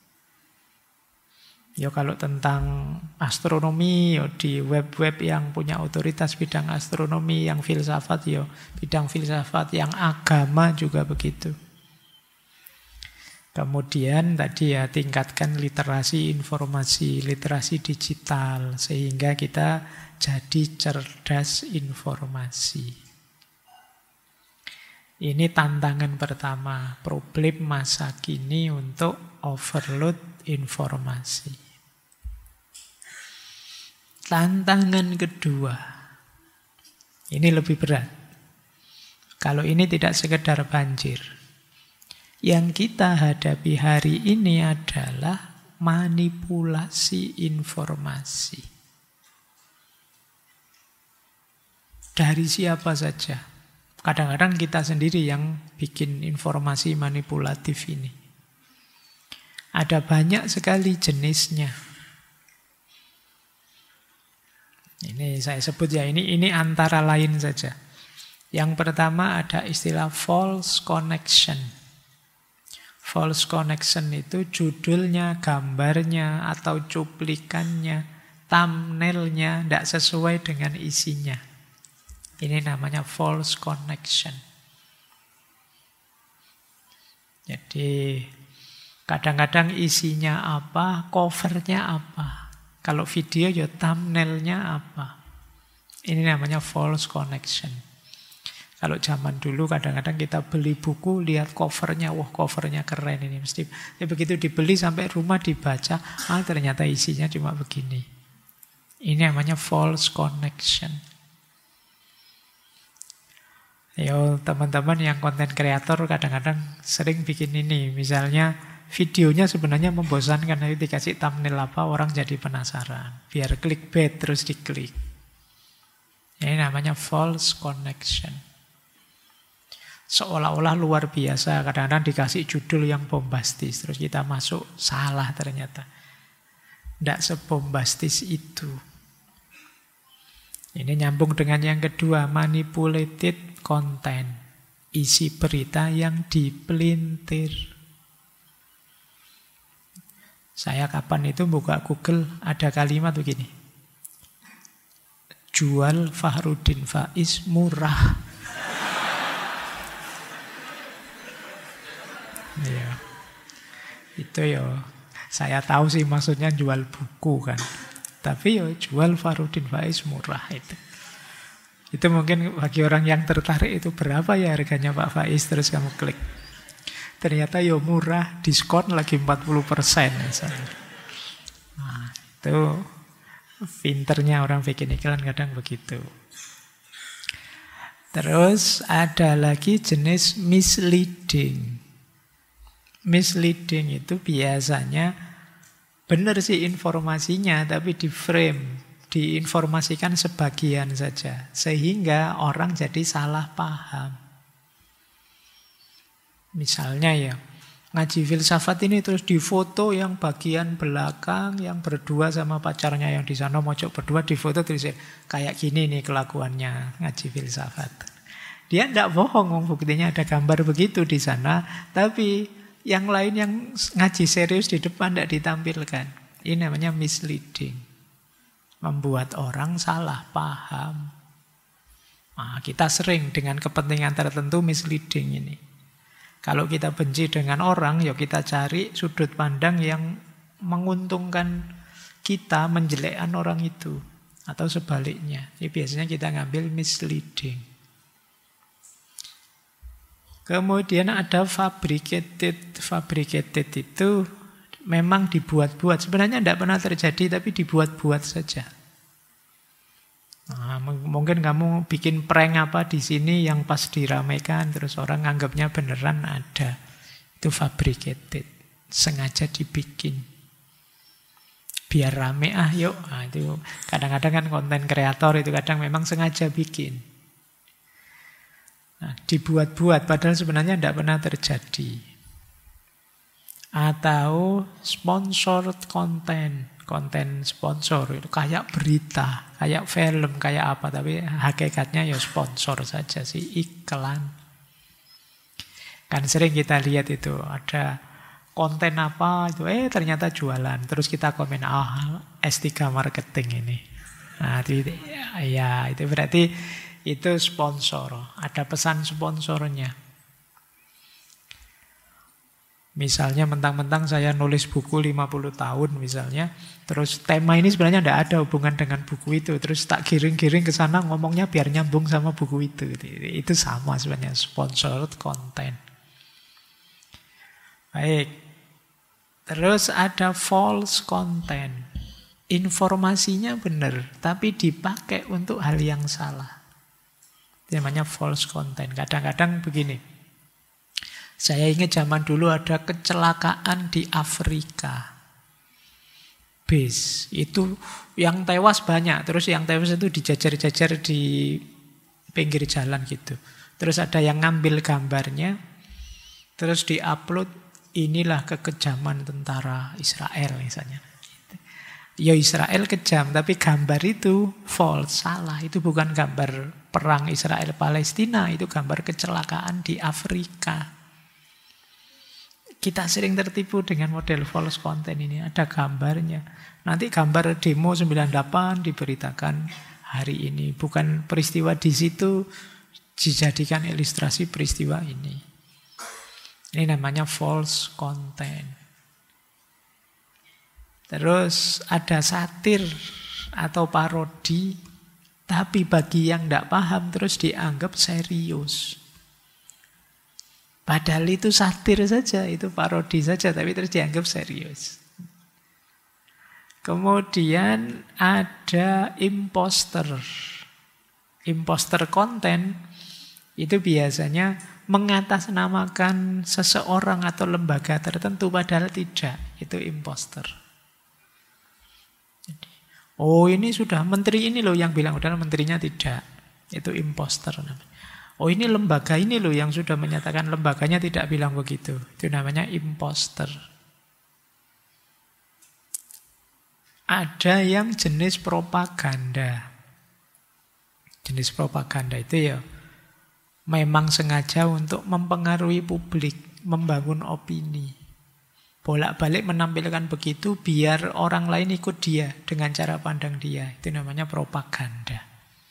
Kalau tentang astronomi, di web-web yang punya otoritas bidang astronomi, yang filsafat, bidang filsafat, yang agama juga begitu. Kemudian tadi tingkatkan literasi informasi, literasi digital, sehingga kita jadi cerdas informasi. Ini tantangan pertama, problem masa kini untuk overload informasi. Tantangan kedua, ini lebih berat. Kalau ini tidak sekedar banjir. Yang kita hadapi hari ini adalah manipulasi informasi. Dari siapa saja. Kadang-kadang kita sendiri yang bikin informasi manipulatif ini. Ada banyak sekali jenisnya. Ini saya sebut ini antara lain saja. Yang pertama ada istilah false connection. False connection itu judulnya, gambarnya, atau cuplikannya, thumbnailnya tidak sesuai dengan isinya. Ini namanya false connection. Jadi kadang-kadang isinya apa, covernya apa. Kalau video ya thumbnailnya apa. Ini namanya false connection. Kalau zaman dulu kadang-kadang kita beli buku, lihat covernya, wah covernya keren ini. Mesti begitu dibeli sampai rumah dibaca, ternyata isinya cuma begini. Ini namanya false connection. Teman-teman yang konten kreator kadang-kadang sering bikin ini. Misalnya videonya sebenarnya membosankan, nanti dikasih thumbnail apa, orang jadi penasaran. Biar clickbait terus diklik. Ini namanya false connection. Seolah-olah luar biasa, kadang-kadang dikasih judul yang bombastis, terus kita masuk, salah ternyata. Tidak sebombastis itu. Ini nyambung dengan yang kedua, manipulated content. isi berita yang dipelintir. Saya kapan itu buka Google, ada kalimat begini. Jual Fahrudin Faiz murah. Ya. Itu ya, saya tahu sih maksudnya jual buku kan. Tapi ya jual Fahrudin Faiz murah itu. Itu mungkin bagi orang yang tertarik itu berapa ya harganya Pak Faiz, terus kamu klik. Ternyata ya murah, diskon lagi 40% misalnya. Nah, itu pinternya orang bikin iklan kadang begitu. Terus ada lagi jenis misleading. Misleading itu biasanya benar sih informasinya, tapi di frame, diinformasikan sebagian saja, sehingga orang jadi salah paham. Misalnya ya, ngaji filsafat ini terus difoto yang bagian belakang, yang berdua sama pacarnya yang di sana mojok berdua difoto terus kayak gini nih kelakuannya ngaji filsafat. Dia tidak bohong, buktinya ada gambar begitu di sana, tapi yang lain yang ngaji serius di depan tidak ditampilkan. Ini namanya misleading. Membuat orang salah paham. Nah, kita sering dengan kepentingan tertentu misleading ini. Kalau kita benci dengan orang, ya kita cari sudut pandang yang menguntungkan kita, menjelekkan orang itu. Atau sebaliknya. Jadi biasanya kita ngambil misleading. Kemudian ada fabricated. Fabricated itu memang dibuat-buat. Sebenarnya tidak pernah terjadi, tapi dibuat-buat saja. Nah, mungkin kamu bikin prank apa di sini yang pas diramaikan, terus orang anggapnya beneran ada. Itu fabricated. Sengaja dibikin. Biar rame yuk. Nah, itu kadang-kadang kan konten kreator itu kadang memang sengaja bikin. Nah, dibuat-buat padahal sebenarnya tidak pernah terjadi. Atau sponsored content. Konten sponsor itu kayak berita, kayak film, kayak apa, tapi hakikatnya ya sponsor saja sih, iklan. Kan sering kita lihat itu ada konten apa itu ternyata jualan, terus kita komen S3 marketing ini. Nah, itu berarti itu sponsor, ada pesan sponsornya. Misalnya mentang-mentang saya nulis buku 50 tahun misalnya, terus tema ini sebenarnya tidak ada hubungan dengan buku itu, terus tak giring-giring ke sana ngomongnya biar nyambung sama buku itu. Itu sama sebenarnya, sponsored content. Baik. Terus ada false content. Informasinya benar, tapi dipakai untuk hal yang salah. Itu namanya false content. Kadang-kadang begini. Saya ingat zaman dulu ada kecelakaan di Afrika. Bis. Itu yang tewas banyak. Terus yang tewas itu dijajar-jajar di pinggir jalan gitu. Terus ada yang ngambil gambarnya. Terus diupload. Inilah kekejaman tentara Israel misalnya. Ya Israel kejam. Tapi gambar itu false. Salah. Itu bukan gambar perang Israel-Palestina. Itu gambar kecelakaan di Afrika. Kita sering tertipu dengan model false content ini. Ada gambarnya. Nanti gambar demo 98 diberitakan hari ini. Bukan peristiwa di situ dijadikan ilustrasi peristiwa ini. Ini namanya false content. Terus ada satir atau parodi. Tapi bagi yang tidak paham terus dianggap serius. Padahal itu satir saja, itu parodi saja, tapi terus dianggap serius. Kemudian ada imposter. Imposter content itu biasanya mengatasnamakan seseorang atau lembaga tertentu, padahal tidak. Itu imposter. Oh ini sudah menteri ini loh yang bilang, padahal menterinya tidak. Itu imposter namanya. Oh ini lembaga ini loh yang sudah menyatakan, lembaganya tidak bilang begitu. Itu namanya imposter. Ada yang jenis propaganda. Jenis propaganda itu ya memang sengaja untuk mempengaruhi publik, membangun opini. Bolak-balik menampilkan begitu biar orang lain ikut dia dengan cara pandang dia. Itu namanya propaganda.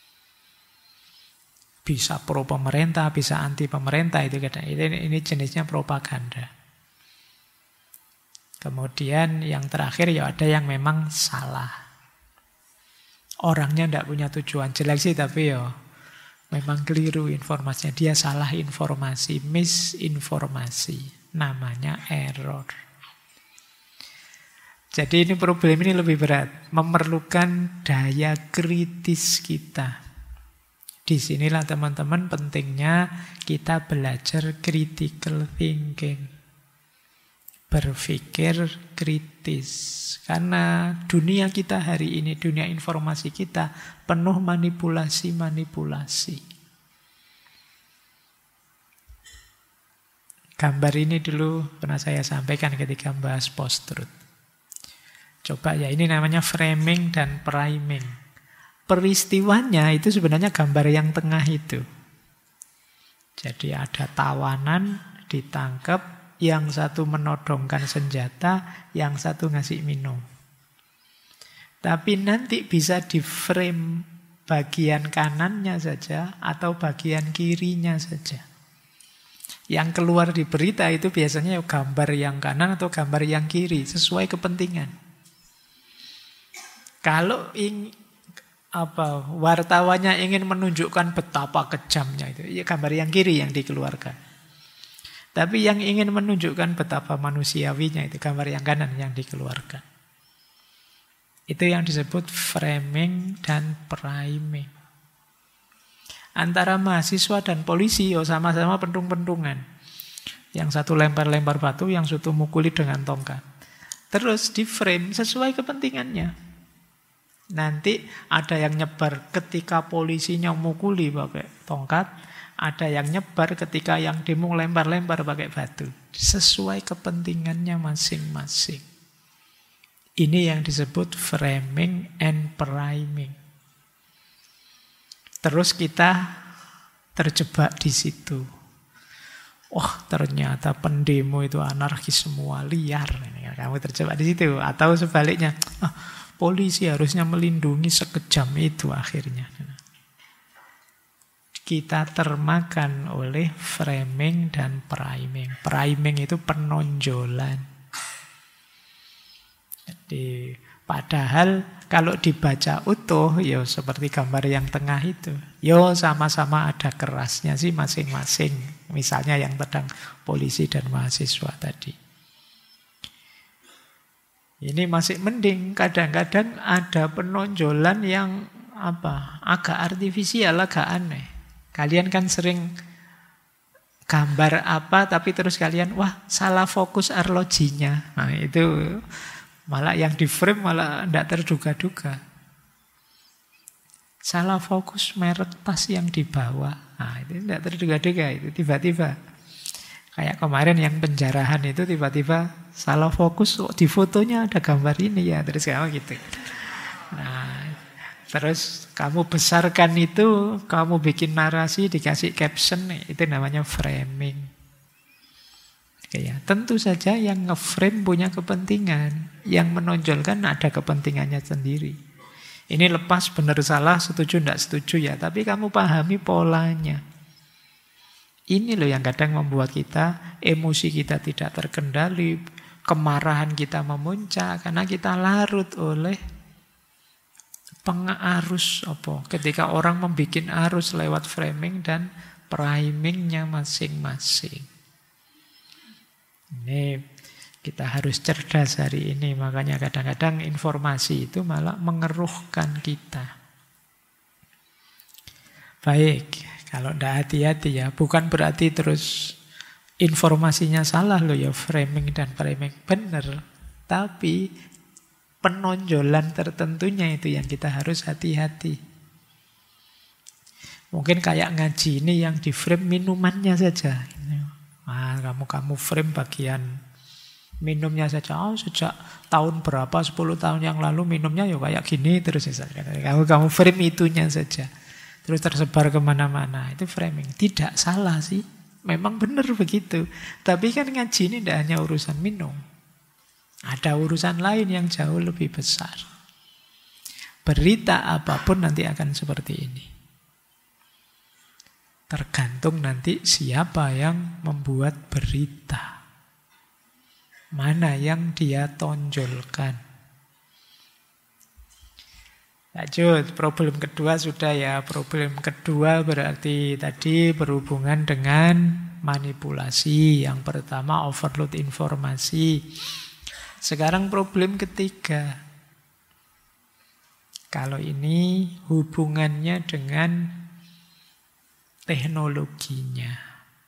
Bisa pro pemerintah, bisa anti pemerintah, itu kadang ini jenisnya propaganda. Kemudian yang terakhir ya ada yang memang salah. Orangnya tidak punya tujuan jelek sih, tapi ya memang keliru informasinya. Dia salah informasi, misinformasi. Namanya error. Jadi ini problem ini lebih berat. Memerlukan daya kritis kita. Disinilah teman-teman pentingnya kita belajar critical thinking. Berpikir kritis. Karena dunia kita hari ini, dunia informasi kita penuh manipulasi-manipulasi. Gambar ini dulu pernah saya sampaikan ketika membahas post-truth. Coba ya, ini namanya framing dan priming. Peristiwanya itu sebenarnya gambar yang tengah itu. Jadi ada tawanan, ditangkap, yang satu menodongkan senjata, yang satu ngasih minum. Tapi nanti bisa di-frame bagian kanannya saja atau bagian kirinya saja. Yang keluar di berita itu biasanya gambar yang kanan atau gambar yang kiri, sesuai kepentingan. Kalau wartawannya ingin menunjukkan betapa kejamnya itu, ya gambar yang kiri yang dikeluarkan. Tapi yang ingin menunjukkan betapa manusiawinya itu gambar yang kanan yang dikeluarkan. Itu yang disebut framing dan priming. Antara mahasiswa dan polisi sama-sama pentung-pentungan. Yang satu lempar-lempar batu, yang satu mukuli dengan tongkat. Terus di frame sesuai kepentingannya. Nanti ada yang nyebar ketika polisinya mukuli pakai tongkat, ada yang nyebar ketika yang demo lempar-lempar pakai batu. Sesuai kepentingannya masing-masing. Ini yang disebut framing and priming. Terus kita terjebak di situ. Oh, ternyata pendemo itu anarkis semua, liar. Kamu terjebak di situ. Atau sebaliknya, polisi harusnya melindungi, sekejam itu akhirnya. Kita termakan oleh framing dan priming. Priming itu penonjolan. Jadi padahal kalau dibaca utuh, ya seperti gambar yang tengah itu. Ya sama-sama ada kerasnya sih masing-masing. Misalnya yang tentang polisi dan mahasiswa tadi. Ini masih mending, kadang-kadang ada penonjolan yang agak artifisial, agak aneh. Kalian kan sering gambar apa, tapi terus kalian, wah salah fokus arlojinya. Nah itu malah yang di frame malah tidak terduga-duga. Salah fokus merek tas yang dibawa. Nah itu tidak terduga-duga, itu tiba-tiba. Kayak kemarin yang penjarahan itu tiba-tiba salah fokus, di fotonya ada gambar ini ya, terus kamu gitu. Nah, terus kamu besarkan itu, kamu bikin narasi, dikasih caption, itu namanya framing. Ya, tentu saja yang nge-frame punya kepentingan, yang menonjolkan ada kepentingannya sendiri. Ini lepas benar salah, setuju tidak setuju ya, tapi kamu pahami polanya. Ini loh yang kadang membuat kita, emosi kita tidak terkendali, kemarahan kita memuncak, karena kita larut oleh pengarus ketika orang membuat arus lewat framing dan primingnya masing-masing. Ini kita harus cerdas hari ini, makanya kadang-kadang informasi itu malah mengeruhkan kita. Baik. Kalau tidak hati-hati ya, bukan berarti terus informasinya salah loh ya, framing dan priming. Benar, tapi penonjolan tertentunya itu yang kita harus hati-hati. Mungkin kayak ngaji ini yang di frame minumannya saja. Kamu frame bagian minumnya saja. Oh, sejak tahun berapa, 10 tahun yang lalu minumnya ya kayak gini terus. Kamu frame itunya saja. terus tersebar kemana-mana. Itu framing. Tidak salah sih. Memang benar begitu. Tapi kan ngaji ini tidak hanya urusan minum. Ada urusan lain yang jauh lebih besar. Berita apapun nanti akan seperti ini. Tergantung nanti siapa yang membuat berita. Mana yang dia tonjolkan. Lanjut, problem kedua sudah ya. Problem kedua berarti tadi berhubungan dengan manipulasi. Yang pertama overload informasi. Sekarang problem ketiga. Kalau ini hubungannya dengan teknologinya.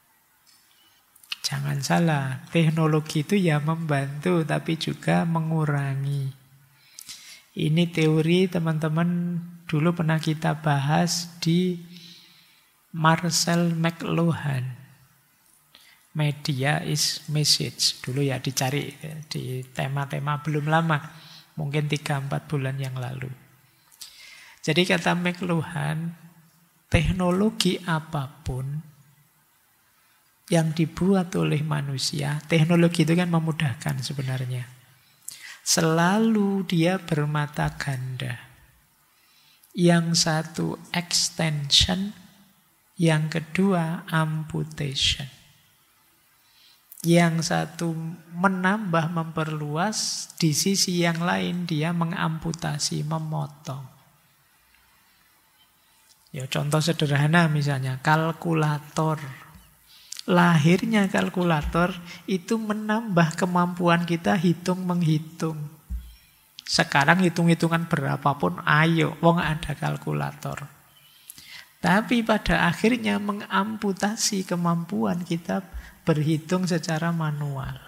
Jangan salah, teknologi itu ya membantu tapi juga mengurangi. Ini teori teman-teman dulu pernah kita bahas di Marcel McLuhan. Media is message. Dulu ya dicari di tema-tema belum lama. Mungkin 3-4 bulan yang lalu. Jadi kata McLuhan, teknologi apapun yang dibuat oleh manusia, teknologi itu kan memudahkan sebenarnya. Selalu dia bermata ganda. Yang satu extension, yang kedua amputation. Yang satu menambah, memperluas, di sisi yang lain dia mengamputasi, memotong. Ya contoh sederhana misalnya kalkulator. Lahirnya kalkulator itu menambah kemampuan kita hitung-menghitung. Sekarang hitung-hitungan berapapun, ayo, wong ada kalkulator. Tapi pada akhirnya mengamputasi kemampuan kita berhitung secara manual.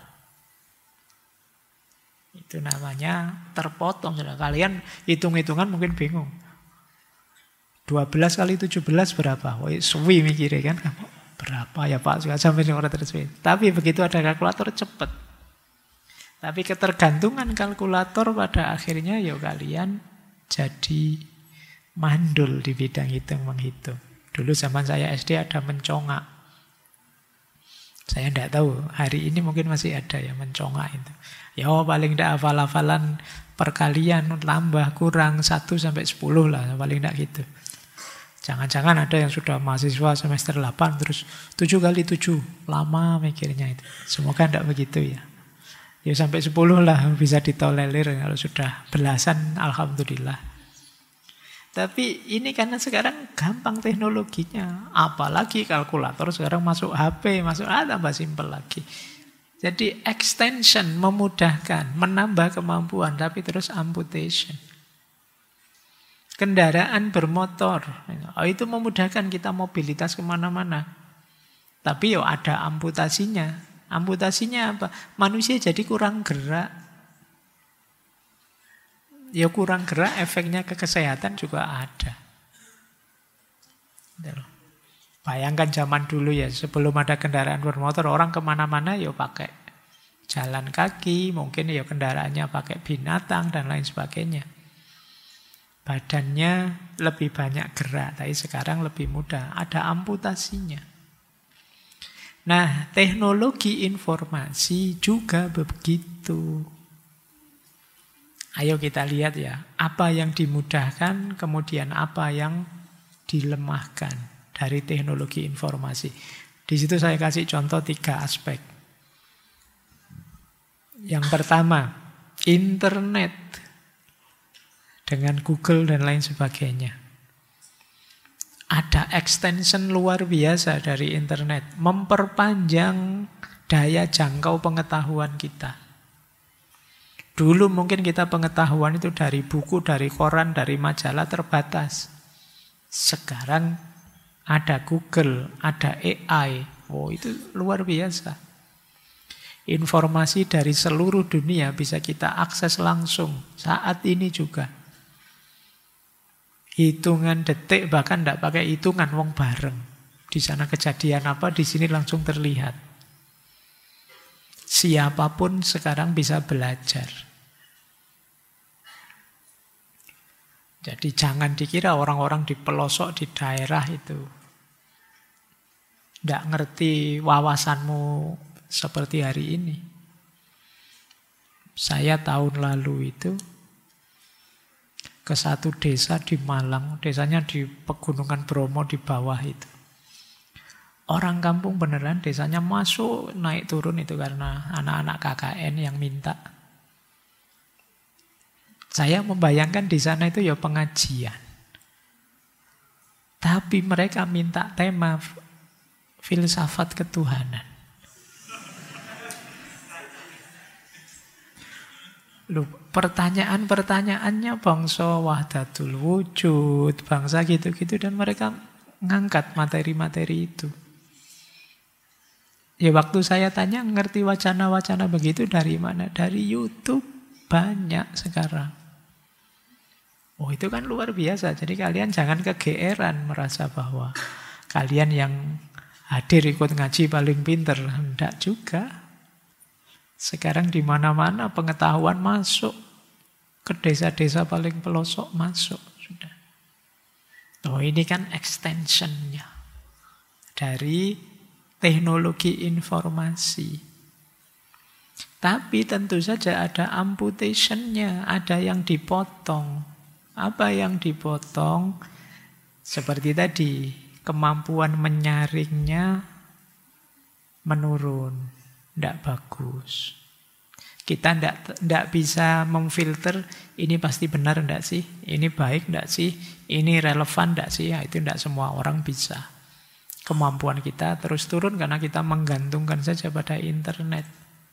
Itu namanya terpotong. Kalian hitung-hitungan mungkin bingung. 12 kali 17 berapa? Woi, suwi mikirnya kan kamu. Berapa ya Pak? Sudah sampai orang tersebut. Tapi begitu ada kalkulator cepat. Tapi ketergantungan kalkulator pada akhirnya ya kalian jadi mandul di bidang hitung menghitung. Dulu zaman saya SD ada mencongak. Saya tidak tahu hari ini mungkin masih ada ya mencongak itu. Ya paling tidak hafal-hafalan perkalian tambah kurang 1 sampai 10 lah paling tidak gitu. Jangan-jangan ada yang sudah mahasiswa semester 8 terus 7 kali 7. Lama mikirnya itu. Semoga tidak begitu ya. Ya sampai 10 lah bisa ditolerir. Kalau sudah belasan alhamdulillah. Tapi ini karena sekarang gampang teknologinya. Apalagi kalkulator sekarang masuk HP, masuk tambah simpel lagi. Jadi extension memudahkan, menambah kemampuan tapi terus amputation. Kendaraan bermotor, itu memudahkan kita mobilitas kemana-mana. Tapi ada amputasinya. Amputasinya apa? Manusia jadi kurang gerak. Ya kurang gerak, efeknya ke kesehatan juga ada. Bayangkan zaman dulu ya, sebelum ada kendaraan bermotor, orang kemana-mana ya pakai jalan kaki, mungkin ya kendaraannya pakai binatang dan lain sebagainya. Badannya lebih banyak gerak, tapi sekarang lebih mudah. Ada amputasinya. Nah, teknologi informasi juga begitu. Ayo kita lihat ya, apa yang dimudahkan, kemudian apa yang dilemahkan dari teknologi informasi. Di situ saya kasih contoh 3 aspek. Yang pertama, internet. Dengan Google dan lain sebagainya. Ada extension luar biasa dari internet. Memperpanjang daya jangkau pengetahuan kita. Dulu mungkin kita pengetahuan itu dari buku, dari koran, dari majalah terbatas. Sekarang ada Google, ada AI. Oh itu luar biasa. Informasi dari seluruh dunia bisa kita akses langsung. Saat ini juga. Hitungan detik bahkan tidak pakai hitungan, wong bareng. Di sana kejadian apa, di sini langsung terlihat. Siapapun sekarang bisa belajar. Jadi jangan dikira orang-orang di pelosok di daerah itu tidak ngerti wawasanmu seperti hari ini. Saya tahun lalu itu ke satu desa di Malang, desanya di Pegunungan Bromo di bawah itu. Orang kampung beneran, desanya masuk, naik turun itu karena anak-anak KKN yang minta. Saya membayangkan di sana itu ya pengajian. Tapi mereka minta tema filsafat ketuhanan. Loh, pertanyaan-pertanyaannya bangsa wahdatul wujud, bangsa gitu-gitu, dan mereka ngangkat materi-materi itu. Ya waktu saya tanya ngerti wacana-wacana begitu dari mana? Dari YouTube banyak sekarang. Oh itu kan luar biasa. Jadi kalian jangan kegeeran merasa bahwa kalian yang hadir ikut ngaji paling pinter. Enggak juga. Sekarang di mana-mana pengetahuan masuk. Ke desa-desa paling pelosok masuk. Sudah. Oh ini kan extensionnya dari teknologi informasi. Tapi tentu saja ada amputationnya, ada yang dipotong. Apa yang dipotong? Seperti tadi, kemampuan menyaringnya menurun. Tidak bagus. Kita tidak bisa memfilter ini pasti benar tidak sih? Ini baik tidak sih? Ini relevan tidak sih? Ya, itu tidak semua orang bisa. Kemampuan kita terus turun karena kita menggantungkan saja pada internet.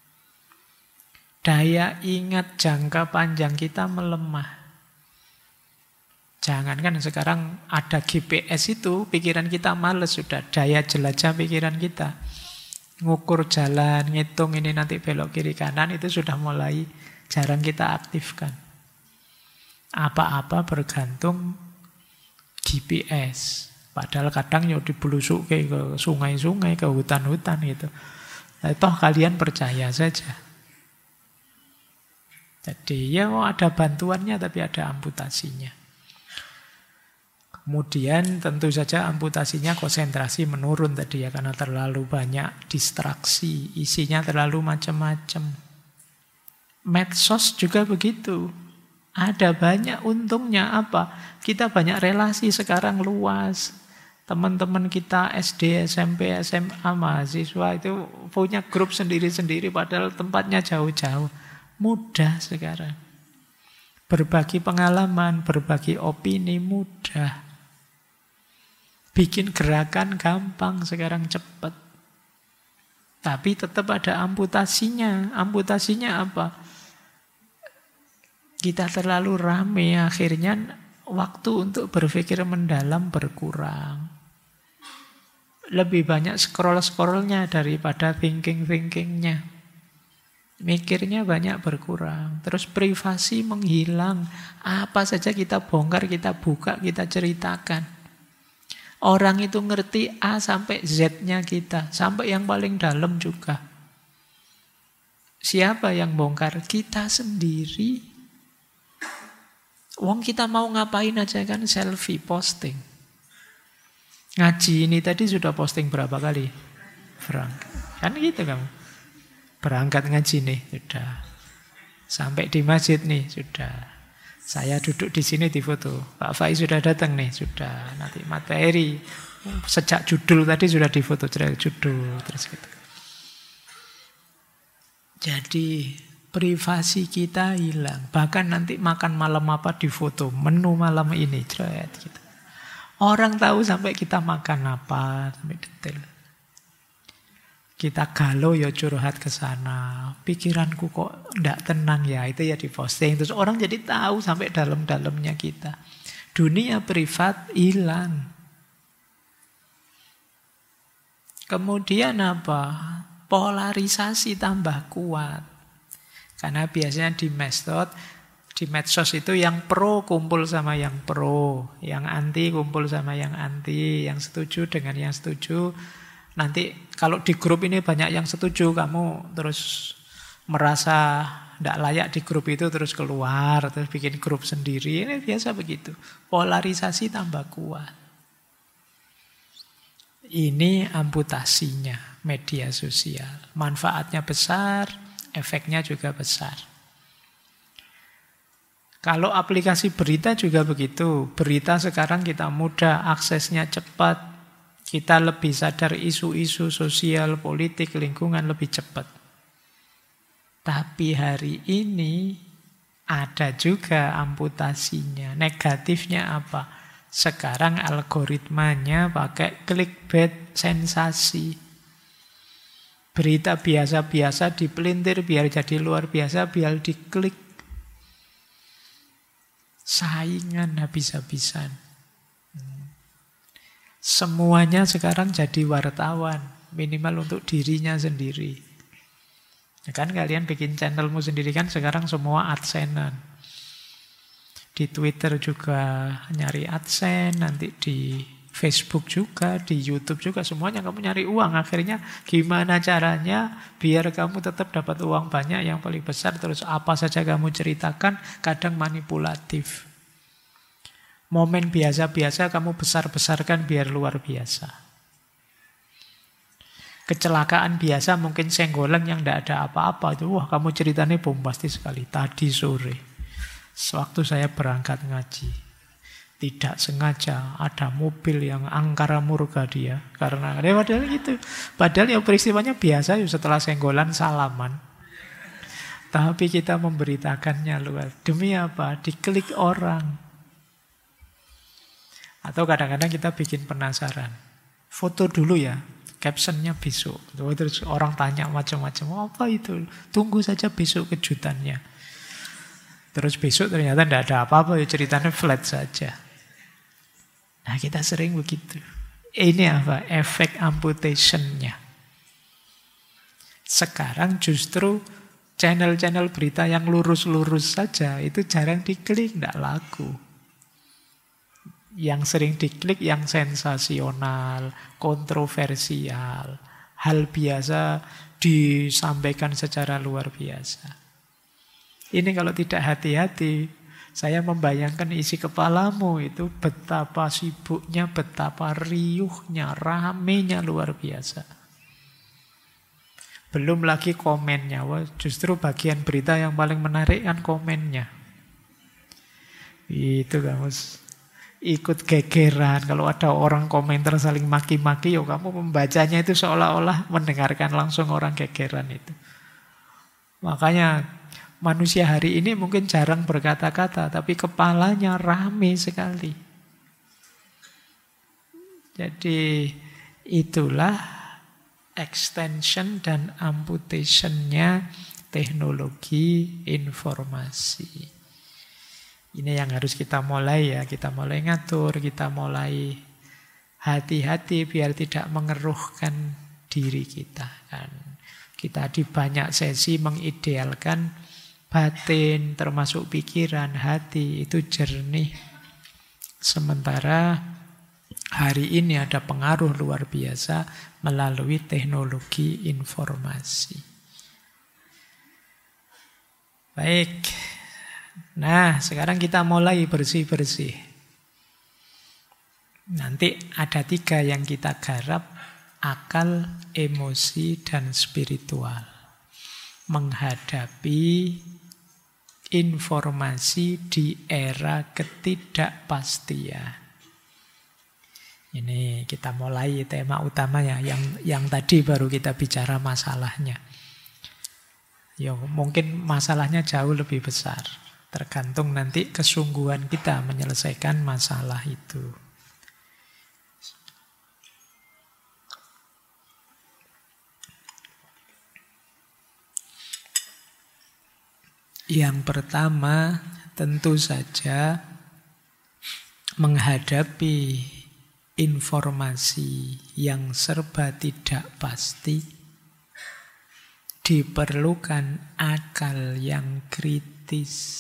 Daya ingat jangka panjang kita melemah. Jangankan sekarang ada GPS itu, pikiran kita males sudah. Daya jelajah pikiran kita. Ngukur jalan, ngitung ini nanti belok kiri kanan, itu sudah mulai jarang kita aktifkan. Apa-apa bergantung GPS. Padahal kadang ya dibelusuk ke sungai-sungai, ke hutan-hutan gitu. Nah, toh kalian percaya saja. Jadi ya ada bantuannya tapi ada amputasinya. Kemudian tentu saja amputasinya konsentrasi menurun tadi ya, karena terlalu banyak distraksi, isinya terlalu macam-macam. Medsos juga begitu. Ada banyak untungnya apa? Kita banyak relasi sekarang luas. Teman-teman kita SD, SMP, SMA, mahasiswa itu punya grup sendiri-sendiri padahal tempatnya jauh-jauh. Mudah sekarang. Berbagi pengalaman, berbagi opini mudah. Bikin gerakan gampang, sekarang cepat. Tapi tetap ada amputasinya. Amputasinya apa? Kita terlalu rame, akhirnya waktu untuk berpikir mendalam berkurang. Lebih banyak scroll-scrollnya daripada thinking-thinkingnya. Mikirnya banyak berkurang. Terus privasi menghilang. Apa saja kita bongkar, kita buka, kita ceritakan. Orang itu ngerti A sampai Z-nya kita. Sampai yang paling dalam juga. Siapa yang bongkar? Kita sendiri. Wong kita mau ngapain aja kan selfie, posting. Ngaji ini tadi sudah posting berapa kali? Berangkat. Kan gitu kamu. Berangkat ngaji nih, sudah. Sampai di masjid nih, sudah. Saya duduk di sini di foto. Pak Faiz sudah datang nih, sudah. Nanti materi. Sejak judul tadi sudah di foto, judul. Terus gitu. Jadi privasi kita hilang. Bahkan nanti makan malam apa di foto. Menu malam ini. Gitu. Orang tahu sampai kita makan apa. Sampai detail. Kita galau ya curhat ke sana. Pikiranku kok enggak tenang ya. Itu ya diposting. Terus orang jadi tahu sampai dalam-dalamnya kita. Dunia privat hilang. Kemudian apa? Polarisasi tambah kuat. Karena biasanya di medsos itu yang pro kumpul sama yang pro. Yang anti kumpul sama yang anti. Yang setuju dengan yang setuju. Nanti kalau di grup ini banyak yang setuju, kamu terus merasa tidak layak di grup itu terus keluar, terus bikin grup sendiri. Ini biasa begitu. Polarisasi tambah kuat. Ini amputasinya media sosial. Manfaatnya besar, efeknya juga besar. Kalau aplikasi berita juga begitu. Berita sekarang kita mudah, aksesnya cepat. Kita lebih sadar isu-isu sosial, politik, lingkungan lebih cepat. Tapi hari ini ada juga amputasinya. Negatifnya apa? Sekarang algoritmanya pakai clickbait sensasi. Berita biasa-biasa dipelintir biar jadi luar biasa, biar diklik. Saingan habis-habisan. Semuanya sekarang jadi wartawan. Minimal untuk dirinya sendiri. Ya kan kalian bikin channelmu sendiri kan sekarang semua AdSense-an. Di Twitter juga nyari AdSense, nanti di Facebook juga, di YouTube juga, semuanya kamu nyari uang. Akhirnya gimana caranya biar kamu tetap dapat uang banyak yang paling besar, terus apa saja kamu ceritakan, kadang manipulatif. Momen biasa-biasa kamu besar-besarkan biar luar biasa. Kecelakaan biasa mungkin senggolan yang tidak ada apa-apa. Wah, kamu ceritanya bombastis sekali. Tadi sore, sewaktu saya berangkat ngaji, tidak sengaja ada mobil yang angkara murka dia. Karena padahal gitu. Padahal yang peristiwanya biasa setelah senggolan salaman. Tapi kita memberitakannya luar. Demi apa? Diklik orang. Atau kadang-kadang kita bikin penasaran. Foto dulu ya. Captionnya besok. Terus orang tanya macam-macam. Apa itu? Tunggu saja besok kejutannya. Terus besok ternyata tidak ada apa-apa. Ceritanya flat saja. Nah kita sering begitu. Ini apa? Efek amputationnya. Sekarang justru channel-channel berita yang lurus-lurus saja itu jarang diklik, tidak laku. Yang sering diklik yang sensasional, kontroversial, hal biasa disampaikan secara luar biasa. Ini kalau tidak hati-hati, saya membayangkan isi kepalamu itu betapa sibuknya, betapa riuhnya, ramenya luar biasa. Belum lagi komennya. Wah, justru bagian berita yang paling menarik kan komennya. Itu kamu ikut gegeran. Kalau ada orang komentar saling maki-maki, kamu membacanya itu seolah-olah mendengarkan langsung orang gegeran itu. Makanya manusia hari ini mungkin jarang berkata-kata, tapi kepalanya rame sekali. Jadi itulah extension dan amputationnya teknologi informasi. Ini yang harus kita mulai ya, kita mulai ngatur, kita mulai hati-hati biar tidak mengeruhkan diri kita. Kan. Kita di banyak sesi mengidealkan batin, termasuk pikiran, hati, itu jernih. Sementara hari ini ada pengaruh luar biasa melalui teknologi informasi. Baik. Nah, sekarang kita mulai bersih-bersih. Nanti ada 3 yang kita garap, akal, emosi, dan spiritual. Menghadapi informasi di era ketidakpastian. Ini kita mulai tema utamanya, yang tadi baru kita bicara masalahnya. Ya, mungkin masalahnya jauh lebih besar. Tergantung nanti kesungguhan kita menyelesaikan masalah itu. Yang pertama, tentu saja menghadapi informasi yang serba tidak pasti, diperlukan akal yang kritis.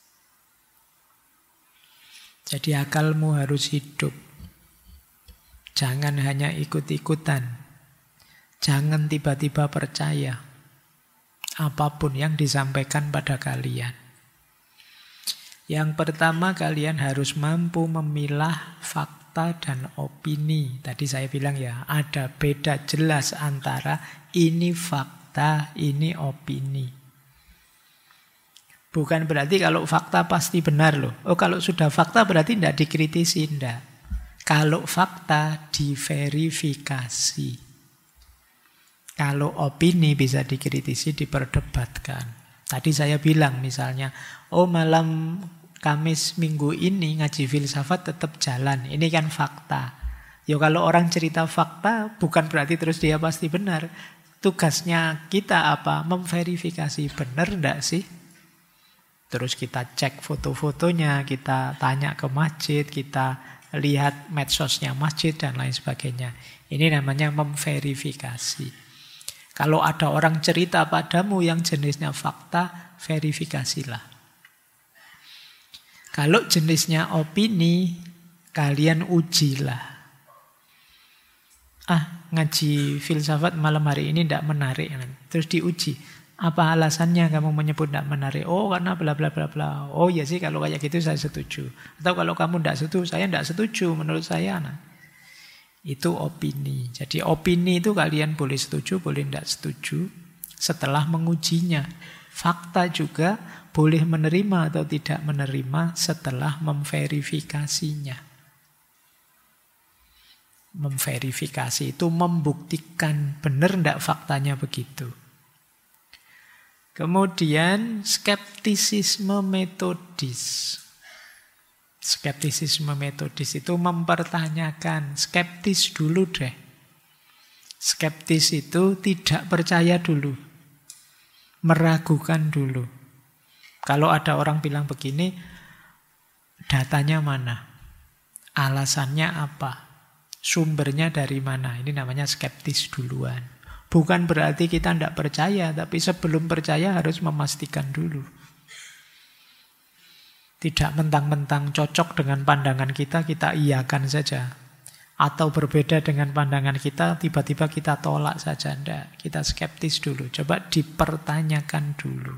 Jadi akalmu harus hidup. Jangan hanya ikut-ikutan. Jangan tiba-tiba percaya. apapun yang disampaikan pada kalian. Yang pertama, kalian harus mampu memilah fakta dan opini. Tadi saya bilang ya, ada beda jelas antara ini fakta, ini opini. Bukan berarti kalau fakta pasti benar loh. Oh, kalau sudah fakta berarti tidak dikritisi, tidak. Kalau fakta diverifikasi. Kalau opini bisa dikritisi, diperdebatkan. Tadi saya bilang misalnya, oh malam Kamis minggu ini ngaji filsafat tetap jalan. Ini kan fakta. Ya kalau orang cerita fakta bukan berarti terus dia pasti benar. Tugasnya kita apa? Memverifikasi benar enggak sih? Terus kita cek foto-fotonya, kita tanya ke masjid, kita lihat medsosnya masjid dan lain sebagainya. Ini namanya memverifikasi. Kalau ada orang cerita padamu yang jenisnya fakta, verifikasilah. Kalau jenisnya opini, kalian ujilah. Ngaji filsafat malam hari ini tidak menarik. Terus diuji. Apa alasannya kamu menyebut tidak menarik? Oh, karena bla bla bla bla. Oh iya sih, kalau kayak gitu saya setuju. Atau kalau kamu tidak setuju, saya tidak setuju menurut saya. Itu opini. Jadi opini itu kalian boleh setuju, boleh tidak setuju setelah mengujinya. Fakta juga boleh menerima atau tidak menerima setelah memverifikasinya. Memverifikasi itu membuktikan benar tidak faktanya begitu. Kemudian skeptisisme metodis. Skeptisisme metodis itu mempertanyakan, skeptis dulu deh. Skeptis itu tidak percaya dulu, meragukan dulu. Kalau ada orang bilang begini, datanya mana? Alasannya apa? Sumbernya dari mana? Ini namanya skeptis duluan. Bukan berarti kita tidak percaya, tapi sebelum percaya harus memastikan dulu. Tidak mentang-mentang cocok dengan pandangan kita iakan saja. Atau berbeda dengan pandangan kita, tiba-tiba kita tolak saja. Tidak, kita skeptis dulu. Coba dipertanyakan dulu.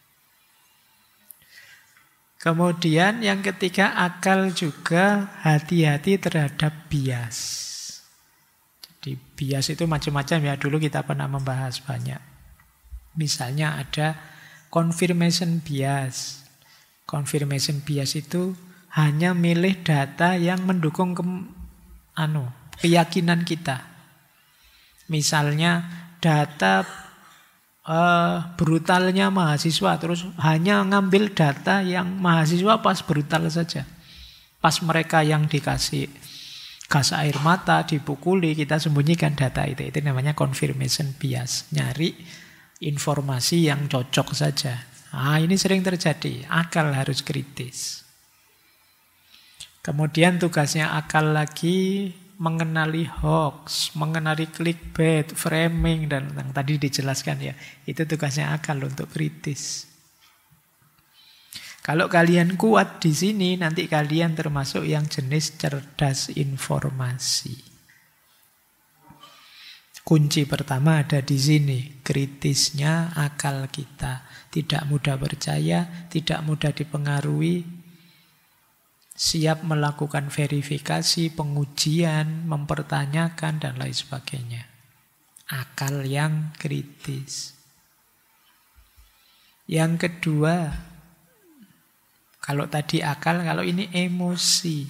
Kemudian yang ketiga, akal juga hati-hati terhadap bias. Di bias itu macam-macam ya, dulu kita pernah membahas banyak. Misalnya ada confirmation bias. Confirmation bias itu hanya milih data yang mendukung keyakinan kita. Misalnya data brutalnya mahasiswa, terus hanya ngambil data yang mahasiswa pas brutal saja. Pas mereka yang dikasih gas air mata, dipukuli, kita sembunyikan data itu. Itu namanya confirmation bias. Nyari informasi yang cocok saja. Ini sering terjadi. Akal harus kritis. Kemudian tugasnya akal lagi mengenali hoax, mengenali clickbait, framing, dan yang tadi dijelaskan ya. Itu tugasnya akal untuk kritis. Kalau kalian kuat di sini, nanti kalian termasuk yang jenis cerdas informasi. Kunci pertama ada di sini, kritisnya akal kita. Tidak mudah percaya, tidak mudah dipengaruhi, siap melakukan verifikasi, pengujian, mempertanyakan, dan lain sebagainya. Akal yang kritis. Yang kedua, kalau tadi akal, kalau ini emosi.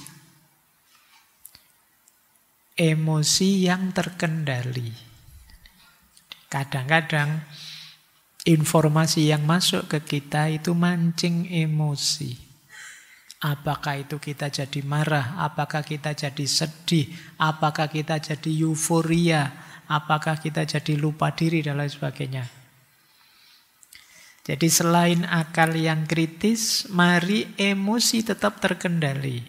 Emosi yang terkendali. Kadang-kadang informasi yang masuk ke kita itu mancing emosi. Apakah itu kita jadi marah? Apakah kita jadi sedih? Apakah kita jadi euforia? Apakah kita jadi lupa diri dan lain sebagainya? Jadi selain akal yang kritis, mari emosi tetap terkendali.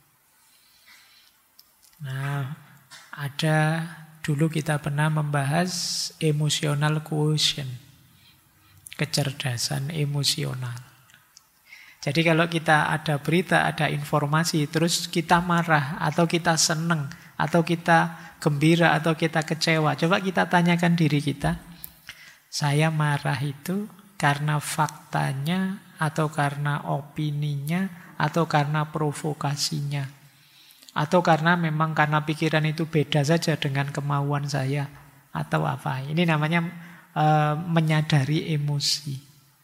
Ada dulu kita pernah membahas emotional quotient, kecerdasan emosional. Jadi kalau kita ada berita, ada informasi, terus kita marah, atau kita senang, atau kita gembira, atau kita kecewa. Coba kita tanyakan diri kita, saya marah itu karena faktanya, atau karena opininya, atau karena provokasinya, atau karena memang karena pikiran itu beda saja dengan kemauan saya, atau apa. Ini namanya menyadari emosi.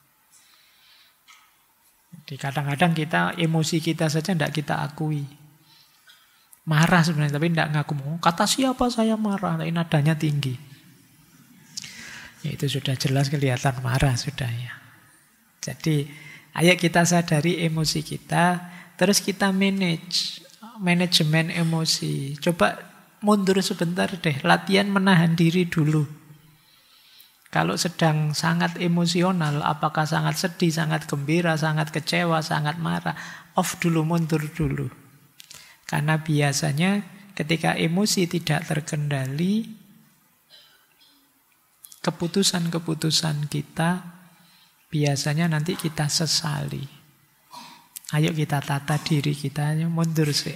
Jadi kadang-kadang emosi kita saja tidak kita akui. Marah sebenarnya, tapi tidak ngaku. Kata siapa saya marah, tapi nadanya tinggi. Ya, itu sudah jelas kelihatan marah sudah ya. Jadi ayo kita sadari emosi kita, terus kita manajemen emosi. Coba mundur sebentar deh, latihan menahan diri dulu. Kalau sedang sangat emosional, apakah sangat sedih, sangat gembira, sangat kecewa, sangat marah, off dulu, mundur dulu. Karena biasanya ketika emosi tidak terkendali, keputusan-keputusan kita biasanya nanti kita sesali. Ayo kita tata diri kita, mundur sih.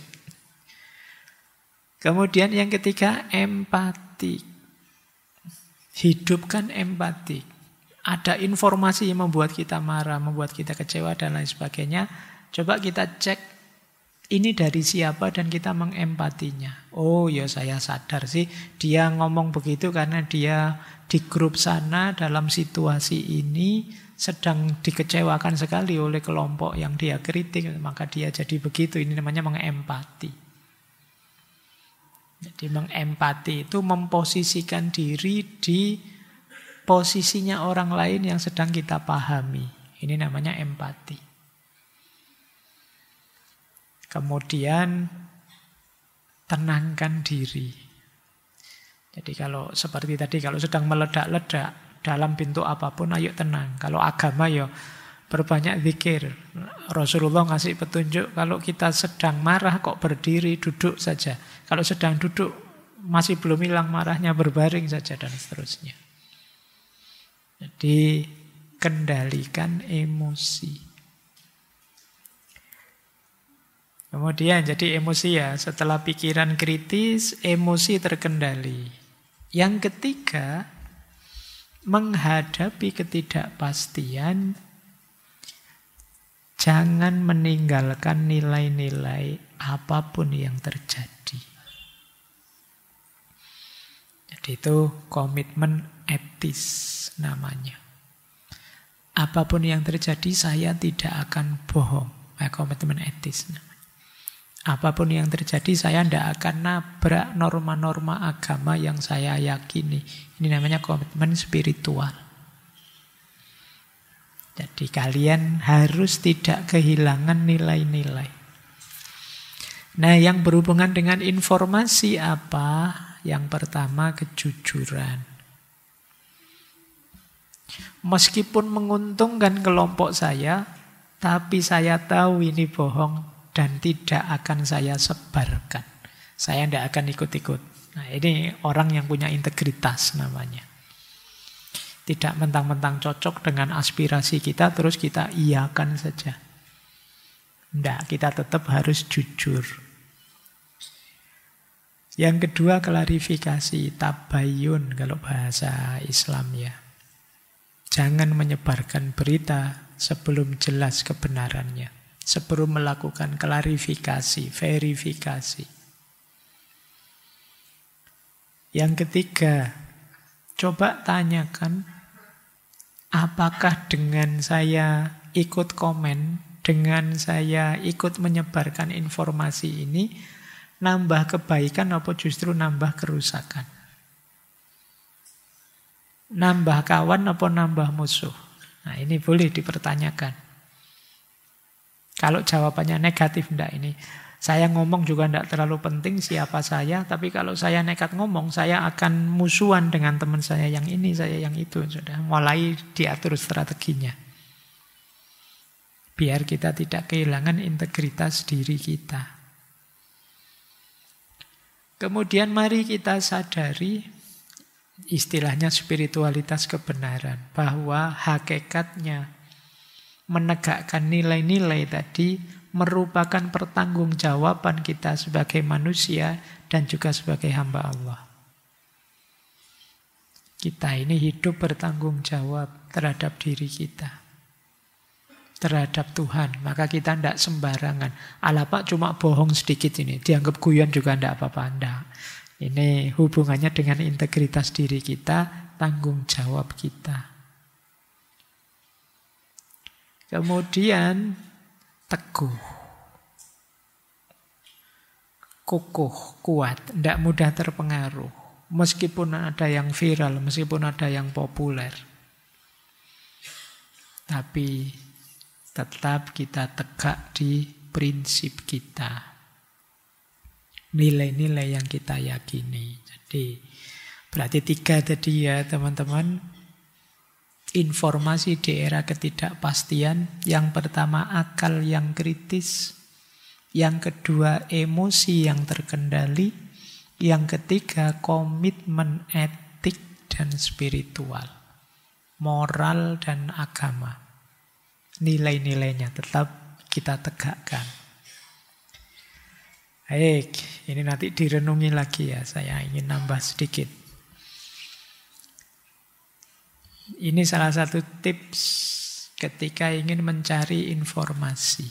Kemudian yang ketiga, empati. Hidupkan empati. Ada informasi yang membuat kita marah, membuat kita kecewa dan lain sebagainya. Coba kita cek ini dari siapa dan kita mengempatinya. Oh ya, saya sadar sih dia ngomong begitu karena dia di grup sana dalam situasi ini sedang dikecewakan sekali oleh kelompok yang dia kritik, maka dia jadi begitu. Ini namanya mengempati. Jadi mengempati itu memposisikan diri di posisinya orang lain yang sedang kita pahami. Ini namanya empati. Kemudian tenangkan diri. Jadi kalau seperti tadi, kalau sedang meledak-ledak dalam bentuk apapun, ayo tenang. Kalau agama ya berbanyak zikir. Rasulullah ngasih petunjuk, kalau kita sedang marah kok berdiri, duduk saja. Kalau sedang duduk masih belum hilang marahnya, berbaring saja dan seterusnya. Jadi kendalikan emosi. Kemudian jadi emosi ya, setelah pikiran kritis, emosi terkendali. Yang ketiga, menghadapi ketidakpastian, jangan meninggalkan nilai-nilai apapun yang terjadi. Jadi itu komitmen etis namanya. Apapun yang terjadi saya tidak akan bohong. Komitmen etis namanya. Apapun yang terjadi saya tidak akan nabrak norma-norma agama yang saya yakini. Ini namanya komitmen spiritual. Jadi kalian harus tidak kehilangan nilai-nilai. Nah, yang berhubungan dengan informasi apa? Yang pertama, kejujuran. Meskipun menguntungkan kelompok saya, tapi saya tahu ini bohong dan tidak akan saya sebarkan. Saya tidak akan ikut-ikut. Nah, ini orang yang punya integritas namanya. Tidak mentang-mentang cocok dengan aspirasi kita, terus kita iyakan saja. Tidak, kita tetap harus jujur. Yang kedua, klarifikasi, tabayun kalau bahasa Islam ya. Jangan menyebarkan berita sebelum jelas kebenarannya. Sebelum melakukan klarifikasi, verifikasi. Yang ketiga, coba tanyakan, apakah dengan saya ikut komen, dengan saya ikut menyebarkan informasi ini, nambah kebaikan atau justru nambah kerusakan? Nambah kawan atau nambah musuh? Nah, ini boleh dipertanyakan. Kalau jawabannya negatif, enggak ini. Saya ngomong juga enggak terlalu penting siapa saya, tapi kalau saya nekat ngomong, saya akan musuhan dengan teman saya yang ini, saya yang itu. Sudah mulai diatur strateginya. Biar kita tidak kehilangan integritas diri kita. Kemudian mari kita sadari, istilahnya spiritualitas kebenaran, bahwa hakikatnya menegakkan nilai-nilai tadi merupakan pertanggungjawaban kita sebagai manusia dan juga sebagai hamba Allah. Kita ini hidup bertanggung jawab terhadap diri kita, terhadap Tuhan. Maka kita tidak sembarangan. Alah Pak cuma bohong sedikit ini, dianggap guyon juga tidak apa-apa. Tidak. Ini hubungannya dengan integritas diri kita, tanggung jawab kita. Kemudian teguh, kokoh, kuat, tidak mudah terpengaruh. Meskipun ada yang viral, meskipun ada yang populer. Tapi tetap kita tegak di prinsip kita. Nilai-nilai yang kita yakini. Jadi berarti 3 tadi ya teman-teman. Informasi di era ketidakpastian. Yang pertama akal yang kritis. Yang kedua emosi yang terkendali. Yang ketiga komitmen etik dan spiritual. Moral dan agama. Nilai-nilainya tetap kita tegakkan. Baik, ini nanti direnungi lagi ya. Saya ingin nambah sedikit. Ini salah satu tips ketika ingin mencari informasi.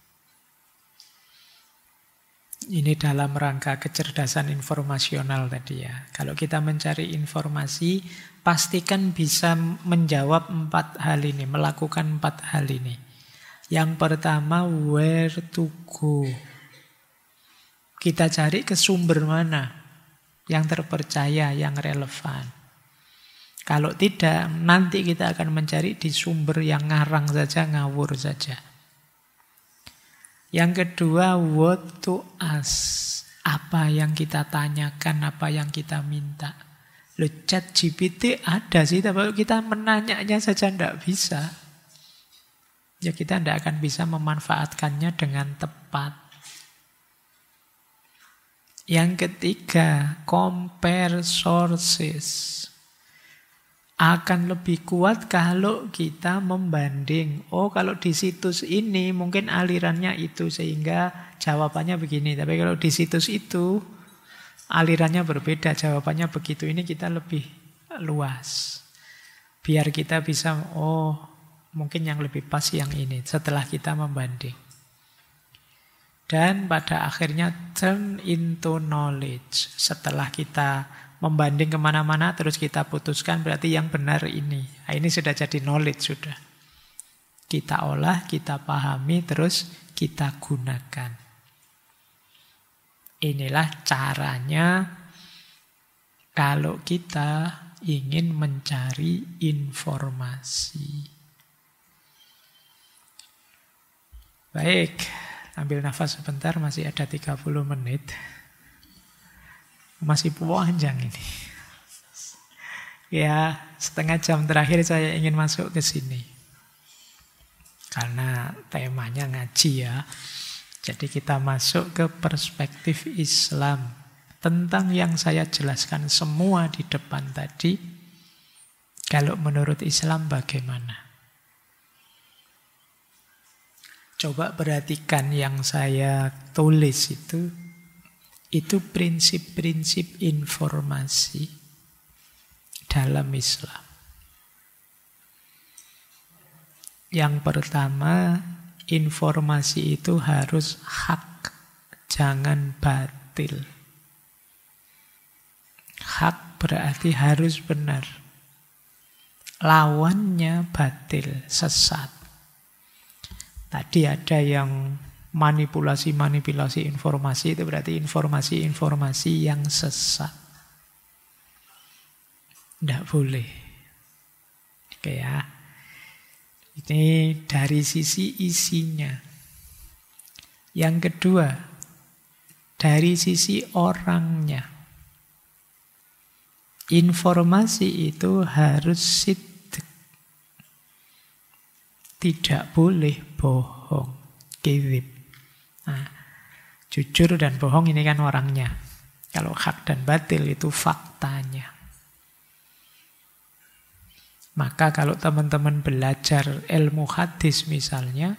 Ini dalam rangka kecerdasan informasional tadi ya. Kalau kita mencari informasi, pastikan bisa menjawab 4 hal ini, melakukan 4 hal ini. Yang pertama, where to go. Kita cari ke sumber mana yang terpercaya, yang relevan. Kalau tidak, nanti kita akan mencari di sumber yang ngarang saja, ngawur saja. Yang kedua, what to ask. Apa yang kita tanyakan, apa yang kita minta. Loh, ChatGPT ada sih, tapi kita menanyanya saja tidak bisa. Ya kita tidak akan bisa memanfaatkannya dengan tepat. Yang ketiga, compare sources. Akan lebih kuat kalau kita membanding. Oh, kalau di situs ini mungkin alirannya itu sehingga jawabannya begini. Tapi kalau di situs itu alirannya berbeda, jawabannya begitu. Ini kita lebih luas. Biar kita bisa, oh mungkin yang lebih pas yang ini setelah kita membanding. Dan pada akhirnya turn into knowledge. Setelah kita membanding kemana-mana terus kita putuskan berarti yang benar ini. Nah, ini sudah jadi knowledge sudah. Kita olah, kita pahami, terus kita gunakan. Inilah caranya kalau kita ingin mencari informasi. Baik, ambil nafas sebentar, masih ada 30 menit. Masih panjang ini. Ya, setengah jam terakhir saya ingin masuk ke sini. Karena temanya ngaji ya. Jadi kita masuk ke perspektif Islam. Tentang yang saya jelaskan semua di depan tadi. Kalau menurut Islam bagaimana? Coba perhatikan yang saya tulis itu. Itu prinsip-prinsip informasi dalam Islam. Yang pertama, informasi itu harus hak, jangan batil. Hak berarti harus benar. Lawannya batil, sesat. Tadi ada yang manipulasi informasi, itu berarti informasi-informasi yang sesat. Tidak boleh. Oke ya. Ini dari sisi isinya. Yang kedua, dari sisi orangnya. Informasi itu harus sidq. Tidak boleh bohong, kizib. Nah, jujur dan bohong ini kan orangnya. Kalau hak dan batil itu faktanya. Maka kalau teman-teman belajar ilmu hadis misalnya,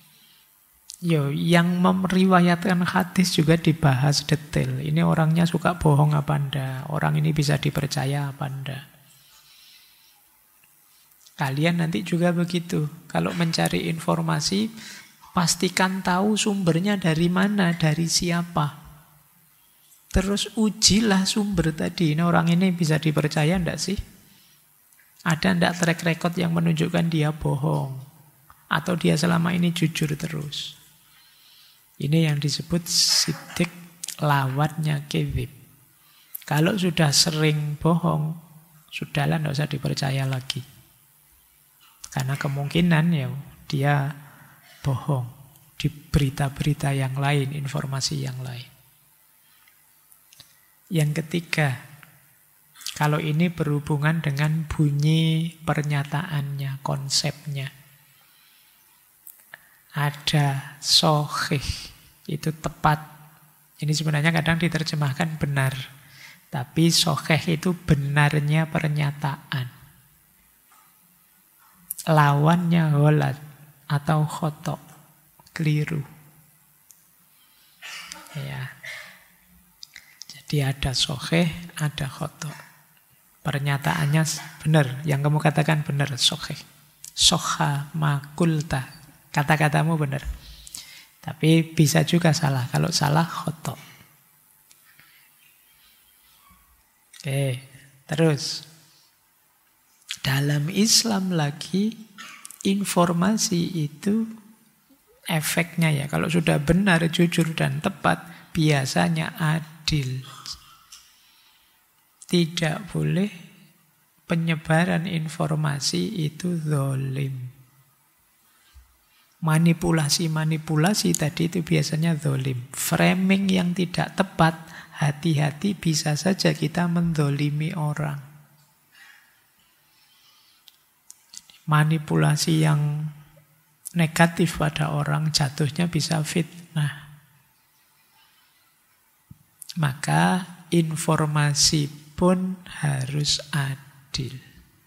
yang meriwayatkan hadis juga dibahas detail. Ini orangnya suka bohong apa enggak? Orang ini bisa dipercaya apa enggak? Kalian nanti juga begitu. Kalau mencari informasi, pastikan tahu sumbernya dari mana, dari siapa. Terus ujilah sumber tadi. Nah, orang ini bisa dipercaya enggak sih? Ada enggak track record yang menunjukkan dia bohong? Atau dia selama ini jujur terus? Ini yang disebut sidik, lawannya kedzib. Kalau sudah sering bohong, sudahlah enggak usah dipercaya lagi. Karena kemungkinan ya dia bohong di berita-berita yang lain, informasi yang lain. Yang ketiga, kalau ini berhubungan dengan bunyi pernyataannya, konsepnya. Ada sahih, itu tepat. Ini sebenarnya kadang diterjemahkan benar. Tapi sahih itu benarnya pernyataan. Lawannya ghalat atau khotok, keliru. Ya. Jadi ada sahih, ada khotok. Pernyataannya benar, yang kamu katakan benar, sahih. Soha makulta, kata-katamu benar. Tapi bisa juga salah, kalau salah khotok. Oke, terus. Dalam Islam lagi, informasi itu efeknya ya, kalau sudah benar, jujur, dan tepat, biasanya adil. Tidak boleh penyebaran informasi itu zalim. Manipulasi-manipulasi tadi itu biasanya zalim. Framing yang tidak tepat, hati-hati bisa saja kita menzalimi orang. Manipulasi yang negatif pada orang jatuhnya bisa fitnah. Maka informasi pun harus adil.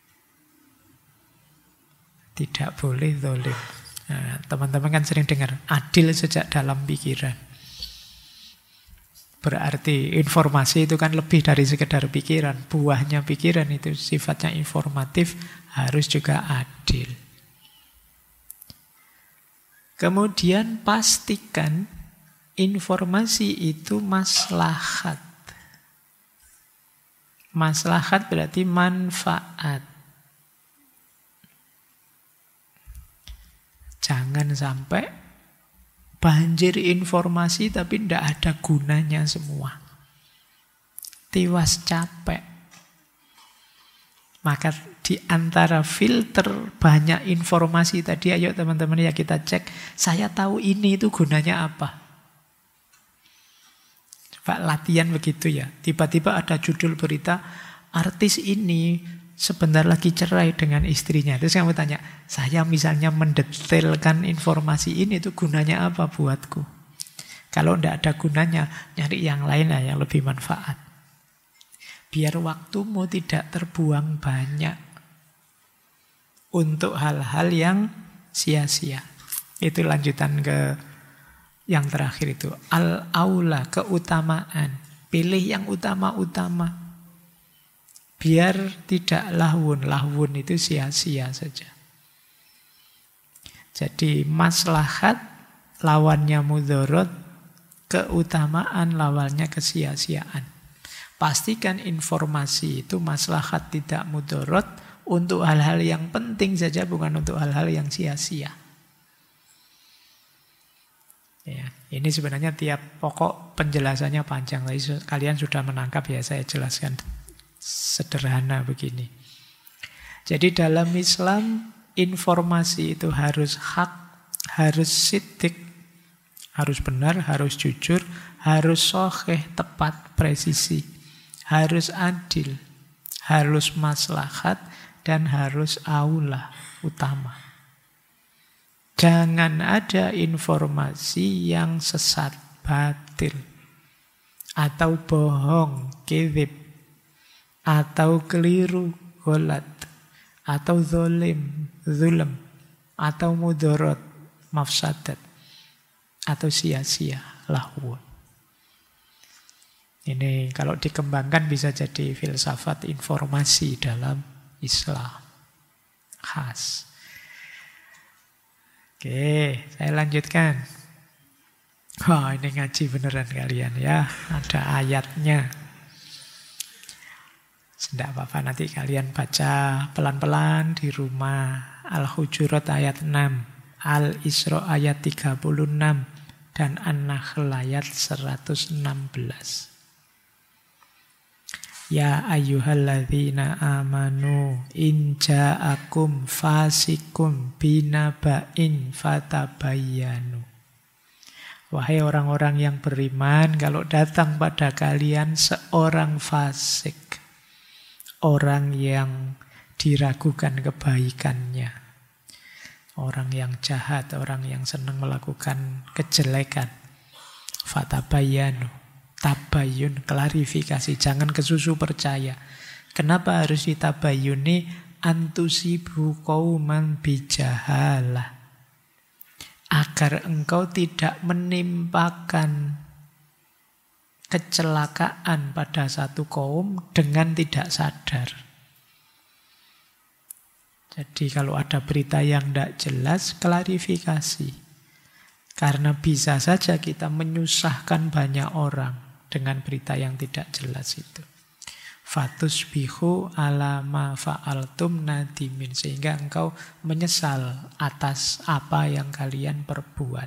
Tidak boleh zalim. Nah, teman-teman kan sering dengar adil sejak dalam pikiran. Berarti informasi itu kan lebih dari sekedar pikiran. Buahnya pikiran itu sifatnya informatif, harus juga adil. Kemudian pastikan informasi itu maslahat. Maslahat berarti manfaat. Jangan sampai banjir informasi tapi tidak ada gunanya semua. Tiwas capek. Maka di antara filter banyak informasi tadi, ayo teman-teman ya kita cek, saya tahu ini itu gunanya apa. Coba latihan begitu ya. Tiba-tiba ada judul berita, artis ini sebentar lagi cerai dengan istrinya. Terus kamu tanya, saya misalnya mendetailkan informasi ini itu gunanya apa buatku? Kalau tidak ada gunanya, nyari yang lain lah yang lebih manfaat. Biar waktumu tidak terbuang banyak untuk hal-hal yang sia-sia. Itu lanjutan ke yang terakhir itu. Al-aula, keutamaan. Pilih yang utama-utama. Biar tidak lahwun. Lahwun itu sia-sia saja. Jadi maslahat lawannya mudharat, keutamaan lawannya kesia-siaan. Pastikan informasi itu maslahat tidak mudharat untuk hal-hal yang penting saja, bukan untuk hal-hal yang sia-sia. Ya, ini sebenarnya tiap pokok penjelasannya panjang. Kalian sudah menangkap ya, saya jelaskan sederhana begini. Jadi dalam Islam informasi itu harus hak, harus sidik, harus benar, harus jujur, harus sahih, tepat, presisi. Harus adil, harus maslahat, dan harus aula, utama. Jangan ada informasi yang sesat, batil, atau bohong, kedzib, atau keliru, ghalat, atau zalim, zulm, atau mudarat, mafsadat, atau sia-sia, lahwun. Ini kalau dikembangkan bisa jadi filsafat informasi dalam Islam. khas. Oke, saya lanjutkan. Wah, ini ngaji beneran kalian ya. Ada ayatnya. Tidak apa-apa, nanti kalian baca pelan-pelan di rumah. Al-Hujurat ayat 6, Al-Isra ayat 36, dan An-Nahl ayat 116. Ya ayyuhalladzina amanu in ja'akum fasikum binaba'in fatabayyanu. Wahai orang-orang yang beriman, kalau datang pada kalian seorang fasik, orang yang diragukan kebaikannya, orang yang jahat, orang yang senang melakukan kejelekan, fatabayyanu, tabayyun, klarifikasi, jangan kesusu percaya. Kenapa harus ditabayyuni? Antusibu qauman bijahalah, agar engkau tidak menimpakan kecelakaan pada satu kaum dengan tidak sadar. Jadi kalau ada berita yang tidak jelas, klarifikasi. Karena bisa saja kita menyusahkan banyak orang dengan berita yang tidak jelas itu. Fatusbihu ala ma fa'altum nadimin, sehingga engkau menyesal atas apa yang kalian perbuat.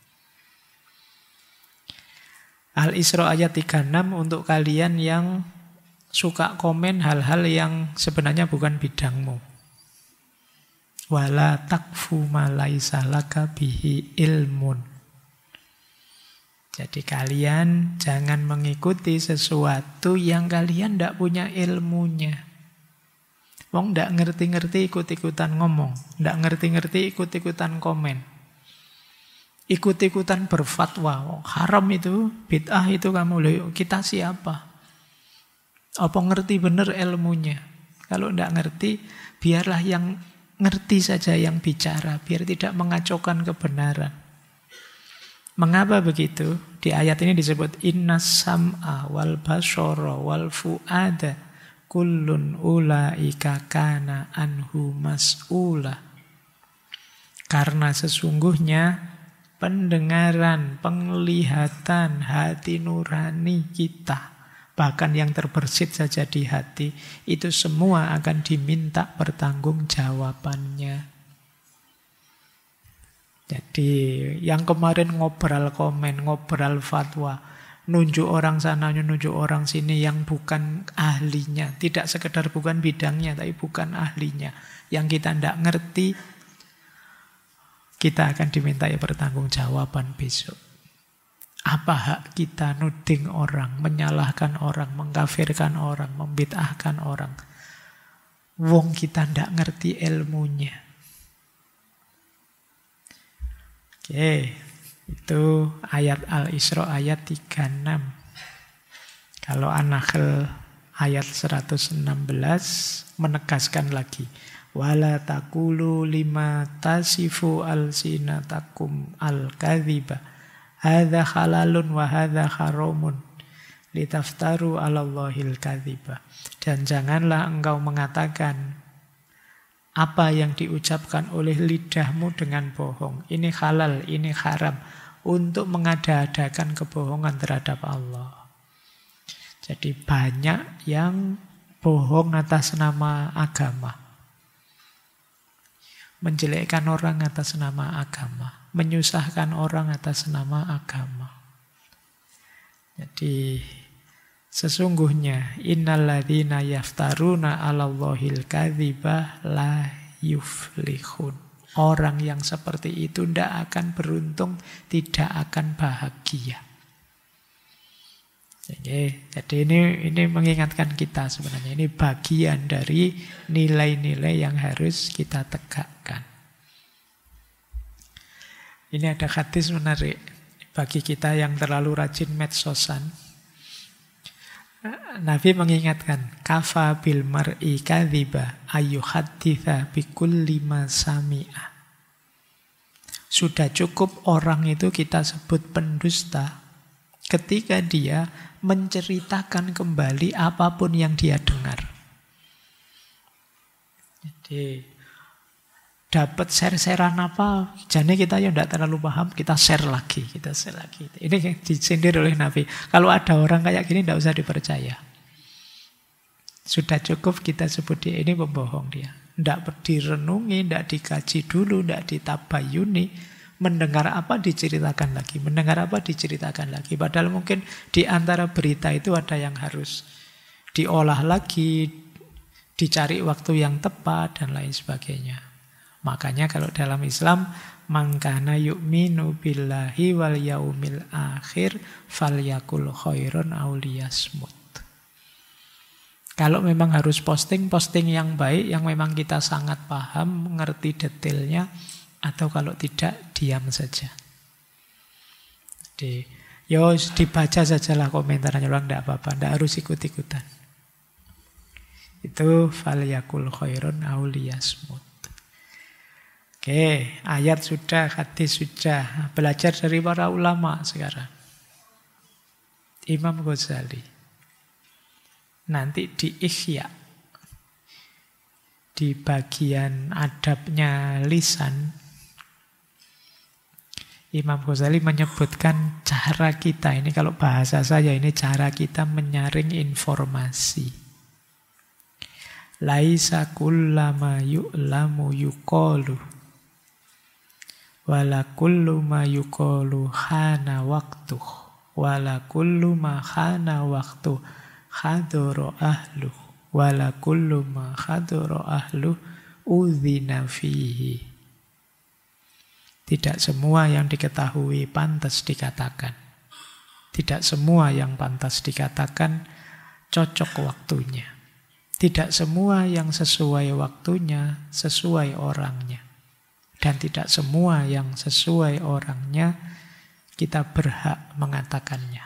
Al-Isra ayat 36 untuk kalian yang suka komen hal-hal yang sebenarnya bukan bidangmu. Wala takfu ma laisa laka bihi ilmun. Jadi kalian jangan mengikuti sesuatu yang kalian tidak punya ilmunya. Wong tidak ngerti-ngerti ikut-ikutan ngomong, tidak ngerti-ngerti ikut-ikutan komen, ikut-ikutan berfatwa. Haram itu, bid'ah itu kamu. Kita siapa? Apa ngerti benar ilmunya? Kalau tidak ngerti, biarlah yang ngerti saja yang bicara, biar tidak mengacaukan kebenaran. Mengapa begitu? Di ayat ini disebut innas sam'a wal basara wal fu'ada kullun ulaika kana anhu mas'ula. Karena sesungguhnya pendengaran, penglihatan, hati nurani kita, bahkan yang terbersit saja di hati, itu semua akan diminta pertanggungjawabannya. Jadi yang kemarin ngobrol komen, ngobrol fatwa, nunjuk orang sana, nunjuk orang sini yang bukan ahlinya. Tidak sekedar bukan bidangnya, tapi bukan ahlinya. Yang kita tidak ngerti, kita akan dimintai pertanggungjawaban besok. Apa hak kita nuding orang, menyalahkan orang, mengkafirkan orang, membid'ahkan orang? Wong kita tidak ngerti ilmunya. Oke, itu ayat Al-Isra ayat 36. Kalau An-Nahl ayat 116 menegaskan lagi. Wala taqulu lima tasifu alsinatakum al-kadhiba. Hadza halalun wa hadza haramun. Litaftaru 'alallahil kadhiba. Dan janganlah engkau mengatakan apa yang diucapkan oleh lidahmu dengan bohong. Ini halal, ini haram. Untuk mengada-adakan kebohongan terhadap Allah. Jadi banyak yang bohong atas nama agama. Menjelekkan orang atas nama agama. Menyusahkan orang atas nama agama. Jadi sesungguhnya innalladzina yaftaruna 'alallahil kadziba la yuflihun. Orang yang seperti itu tidak akan beruntung, tidak akan bahagia. Jadi ini mengingatkan kita sebenarnya. Ini bagian dari nilai-nilai yang harus kita tegakkan. Ini ada hadis menarik bagi kita yang terlalu rajin medsosan. Nabi mengingatkan, kafa bil mar'i kadhiba ayyuhadditha bikulli ma sami'a. Sudah cukup orang itu kita sebut pendusta ketika dia menceritakan kembali apapun yang dia dengar. Jadi dapat share-sharean apa, jadi kita yang tidak terlalu paham, kita share lagi. Ini yang disindir oleh Nabi. Kalau ada orang kayak gini, tidak usah dipercaya. Sudah cukup kita sebut dia ini pembohong dia. Tidak direnungi, tidak dikaji dulu, tidak ditabayuni. Mendengar apa diceritakan lagi, mendengar apa diceritakan lagi. Padahal mungkin di antara berita itu ada yang harus diolah lagi, dicari waktu yang tepat, dan lain sebagainya. Makanya kalau dalam Islam, man kana yu'minu billahi wal yaumil akhir falyakul khairon aw liyasmut. Kalau memang harus posting yang baik, yang memang kita sangat paham, mengerti detailnya, atau kalau tidak, diam saja. Jadi, dibaca sajalah komentarnya, orang tidak apa-apa, tidak harus ikut-ikutan. Itu falyakul khairon aw liyasmut. Oke, ayat sudah, hadis sudah. Belajar dari para ulama sekarang. Imam Ghazali. Nanti di Ihya, di bagian adabnya lisan, Imam Ghazali menyebutkan cara kita, ini kalau bahasa saya, ini cara kita menyaring informasi. Laisa kullama yu'lamu yuqalu wala kullu ma yuqalu khana waqtu wala kullu ma khana waqtu khadara ahlu wala kullu ma khadara ahlu udzina fihi. Tidak semua yang diketahui pantas dikatakan. Tidak semua yang pantas dikatakan cocok waktunya. Tidak semua yang sesuai waktunya sesuai orangnya. Dan tidak semua yang sesuai orangnya kita berhak mengatakannya.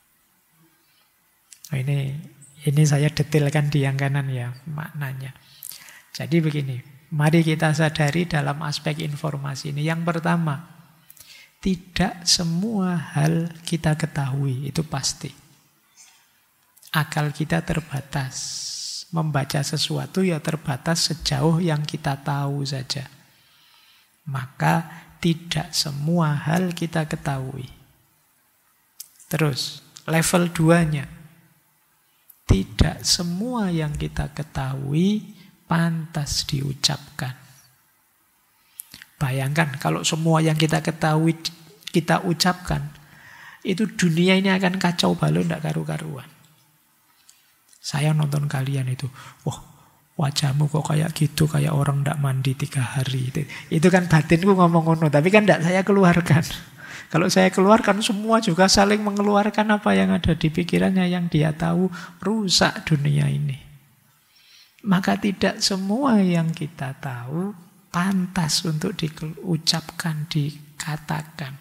Nah, ini saya detailkan di yang kanan ya maknanya. Jadi begini, mari kita sadari dalam aspek informasi ini. Yang pertama, tidak semua hal kita ketahui, itu pasti. Akal kita terbatas. Membaca sesuatu ya terbatas sejauh yang kita tahu saja. Maka tidak semua hal kita ketahui. Terus, level 2-nya. Tidak semua yang kita ketahui pantas diucapkan. Bayangkan kalau semua yang kita ketahui kita ucapkan, itu dunia ini akan kacau balau, tidak karu-karuan. Saya nonton kalian itu, wah wajahmu kok kayak gitu, kayak orang tidak mandi 3 hari. Itu kan batinku ngomong ngono, tapi kan tidak saya keluarkan. Kalau saya keluarkan, semua juga saling mengeluarkan apa yang ada di pikirannya, yang dia tahu, rusak dunia ini. Maka tidak semua yang kita tahu pantas untuk diucapkan, dikatakan.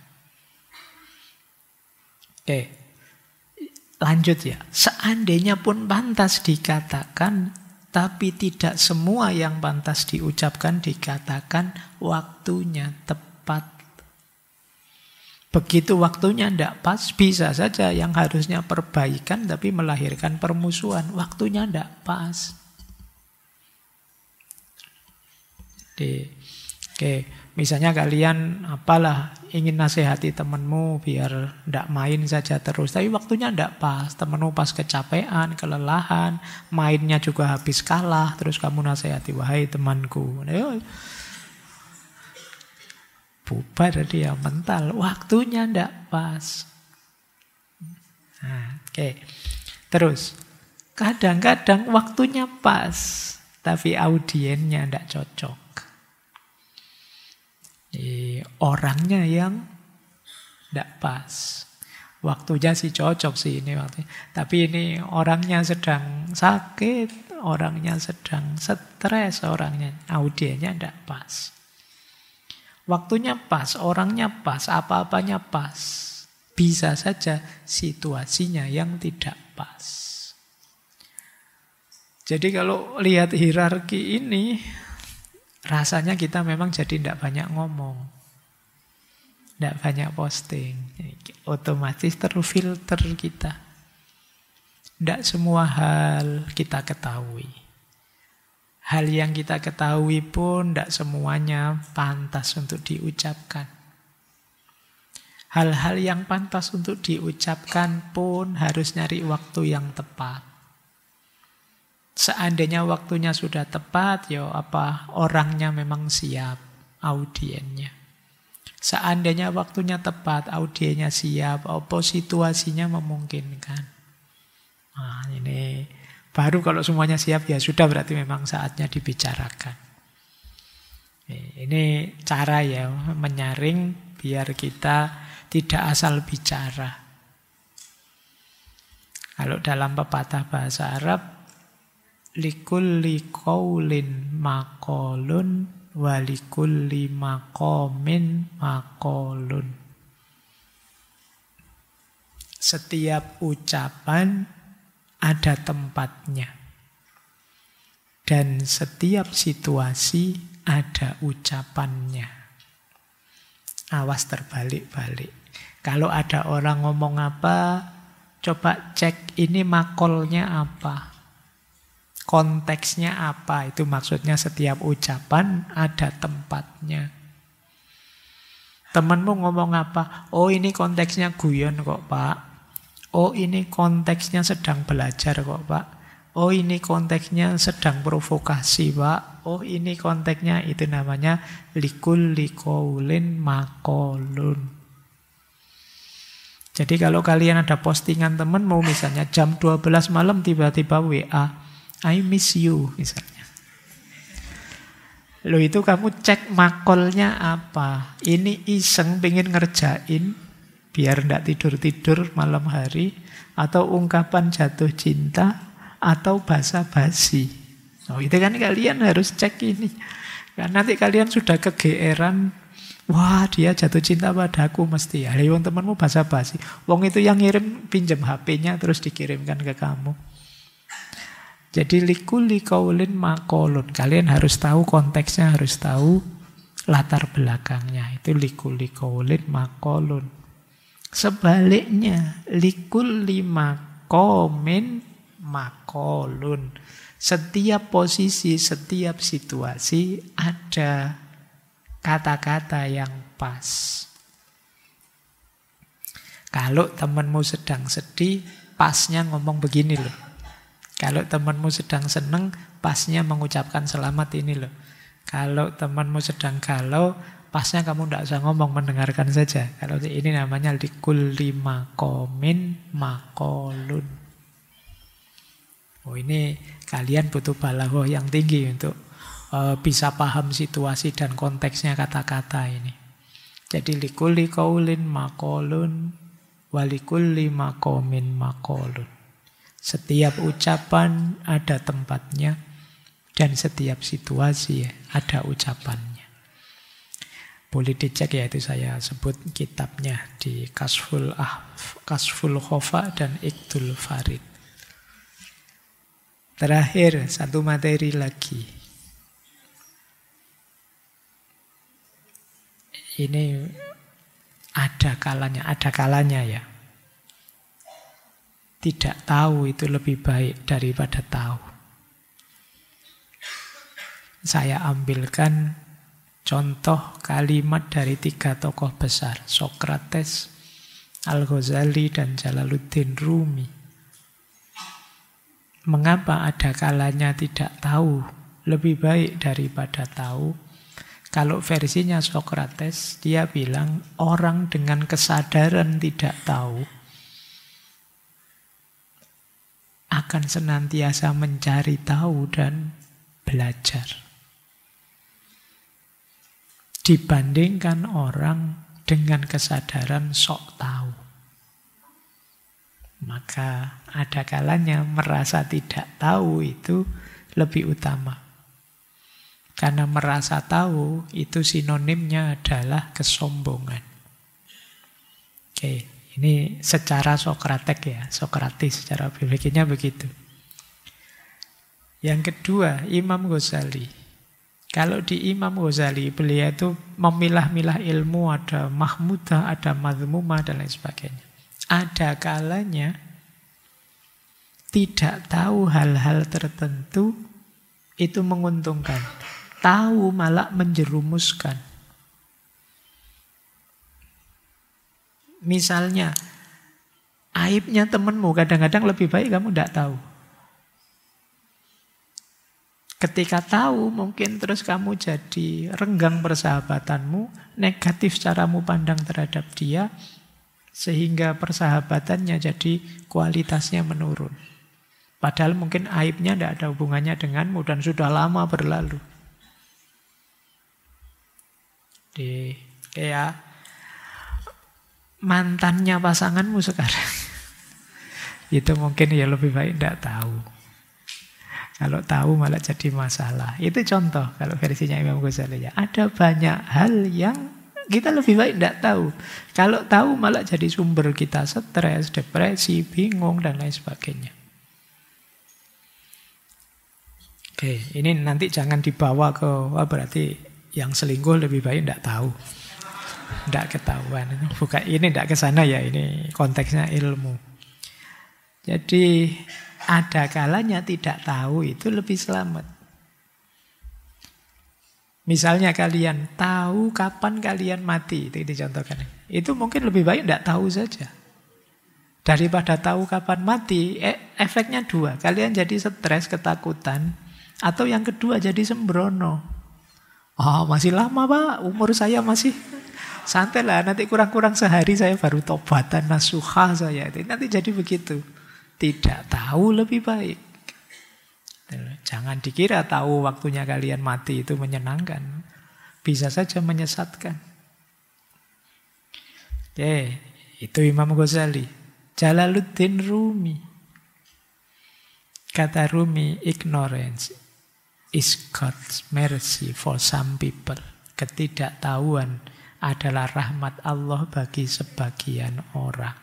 Oke, lanjut ya. Seandainya pun pantas dikatakan, tapi tidak semua yang pantas diucapkan, dikatakan waktunya tepat. Begitu waktunya tidak pas, bisa saja yang harusnya perbaikan tapi melahirkan permusuhan. Waktunya tidak pas. Oke, misalnya kalian apalah ingin nasihati temanmu biar tidak main saja terus, tapi waktunya tidak pas. Temanmu pas kecapean, kelelahan, mainnya juga habis kalah, terus kamu nasihati, wahai temanku, bubar dia mental, waktunya tidak pas. Nah, oke. Terus kadang-kadang waktunya pas, tapi audiennya tidak cocok. Orangnya yang tidak pas. Waktunya sih cocok sih ini waktunya. Tapi ini orangnya sedang sakit, orangnya sedang stres, orangnya audiennya tidak pas. Waktunya pas, orangnya pas, apa-apanya pas. Bisa saja situasinya yang tidak pas. Jadi kalau lihat hierarki ini, rasanya kita memang jadi tidak banyak ngomong. Tidak banyak posting. Otomatis terfilter kita. Tidak semua hal kita ketahui. Hal yang kita ketahui pun tidak semuanya pantas untuk diucapkan. Hal-hal yang pantas untuk diucapkan pun harus nyari waktu yang tepat. Seandainya waktunya sudah tepat, ya apa orangnya memang siap, audiennya. Seandainya waktunya tepat, audiennya siap, apa situasinya memungkinkan. Nah, ini baru kalau semuanya siap, ya sudah berarti memang saatnya dibicarakan. Ini cara ya menyaring biar kita tidak asal bicara. Kalau dalam pepatah bahasa Arab, likulli qaulin maqalun wa likulli maqamin maqalun. Setiap ucapan ada tempatnya. Dan setiap situasi ada ucapannya. Awas terbalik-balik. Kalau ada orang ngomong apa, coba cek ini makolnya apa. Konteksnya apa. Itu maksudnya setiap ucapan ada tempatnya. Temanmu ngomong apa? Oh ini konteksnya guyon kok Pak. Oh ini konteksnya sedang belajar kok Pak. Oh ini konteksnya sedang provokasi Pak. Oh ini konteksnya itu namanya likulli qaulin maqalun. Jadi kalau kalian ada postingan temenmu misalnya jam 12 malam tiba-tiba WA, I miss you misalnya. Loh itu kamu cek makolnya apa? Ini iseng pengen ngerjain biar ndak tidur-tidur malam hari, atau ungkapan jatuh cinta, atau basa-basi. Oh, itu kan kalian harus cek ini. Karena nanti kalian sudah kegeeran, wah dia jatuh cinta padaku mesti. Ya, wong temanmu basa-basi. Wong itu yang ngirim pinjam HP-nya terus dikirimkan ke kamu. Jadi likulli qaulin maqalun. Kalian harus tahu konteksnya, harus tahu latar belakangnya. Itu likulli qaulin maqalun. Sebaliknya, likulli maqamin maqalun. Setiap posisi, setiap situasi ada kata-kata yang pas. Kalau temanmu sedang sedih, pasnya ngomong begini loh. Kalau temanmu sedang seneng, pasnya mengucapkan selamat ini loh. Kalau temanmu sedang galau, pasnya kamu tidak usah ngomong, mendengarkan saja. Kalau ini namanya likulli maqamin maqalun. Oh ini kalian butuh balaghah yang tinggi untuk bisa paham situasi dan konteksnya kata-kata ini. Jadi likulli qaulin maqalun wa likulli maqamin maqalun. Setiap ucapan ada tempatnya dan setiap situasi ada ucapannya. Boleh dicek ya, itu saya sebut kitabnya di Kasful Khofa dan Iqdul Farid. Terakhir, satu materi lagi. Ini ada kalanya ya. Tidak tahu itu lebih baik daripada tahu. Saya ambilkan contoh kalimat dari 3 tokoh besar, Sokrates, Al-Ghazali, dan Jalaluddin Rumi. Mengapa ada kalanya tidak tahu lebih baik daripada tahu? Kalau versinya Sokrates, dia bilang orang dengan kesadaran tidak tahu akan senantiasa mencari tahu dan belajar. Dibandingkan orang dengan kesadaran sok tahu. Maka ada kalanya merasa tidak tahu itu lebih utama. Karena merasa tahu itu sinonimnya adalah kesombongan. Oke, ini secara Sokrates ya, Sokratis secara biologinya begitu. Yang kedua, Imam Ghazali. Kalau di Imam Ghazali, beliau itu memilah-milah ilmu, ada mahmudah, ada madhmumah, dan lain sebagainya. Ada kalanya tidak tahu hal-hal tertentu Itu menguntungkan. Tahu malah menjerumuskan. Misalnya, aibnya temanmu kadang-kadang lebih baik kamu tidak tahu. Ketika tahu mungkin terus kamu jadi renggang persahabatanmu, negatif caramu pandang terhadap dia, sehingga persahabatannya jadi kualitasnya menurun. Padahal mungkin aibnya tidak ada hubungannya denganmu dan sudah lama berlalu. Kayak mantannya pasanganmu sekarang. Itu mungkin ya lebih baik tidak tahu. Kalau tahu malah jadi masalah. Itu contoh kalau versinya Imam Ghazali ya. Ada banyak hal yang kita lebih baik tidak tahu. Kalau tahu malah jadi sumber kita stres, depresi, bingung, dan lain sebagainya. Oke, ini nanti jangan dibawa ke, berarti yang selingkuh lebih baik tidak tahu. Tidak ketahuan. Bukan, ini tidak ke sana ya, ini konteksnya ilmu. Jadi ada kalanya tidak tahu itu lebih selamat. Misalnya kalian tahu kapan kalian mati, itu dicontohkan. Itu mungkin lebih baik tidak tahu saja. Daripada tahu kapan mati, efeknya dua. Kalian jadi stres, ketakutan. Atau yang kedua jadi sembrono. Oh, masih lama Pak, umur saya masih santai lah. Nanti kurang-kurang sehari saya baru tobatan nasuha saya. Nanti jadi begitu. Tidak tahu lebih baik. Jangan dikira tahu waktunya kalian mati itu menyenangkan. Bisa saja menyesatkan. Oke, itu Imam Ghazali. Jalaluddin Rumi. Kata Rumi, ignorance is God's mercy for some people. Ketidaktahuan adalah rahmat Allah bagi sebagian orang.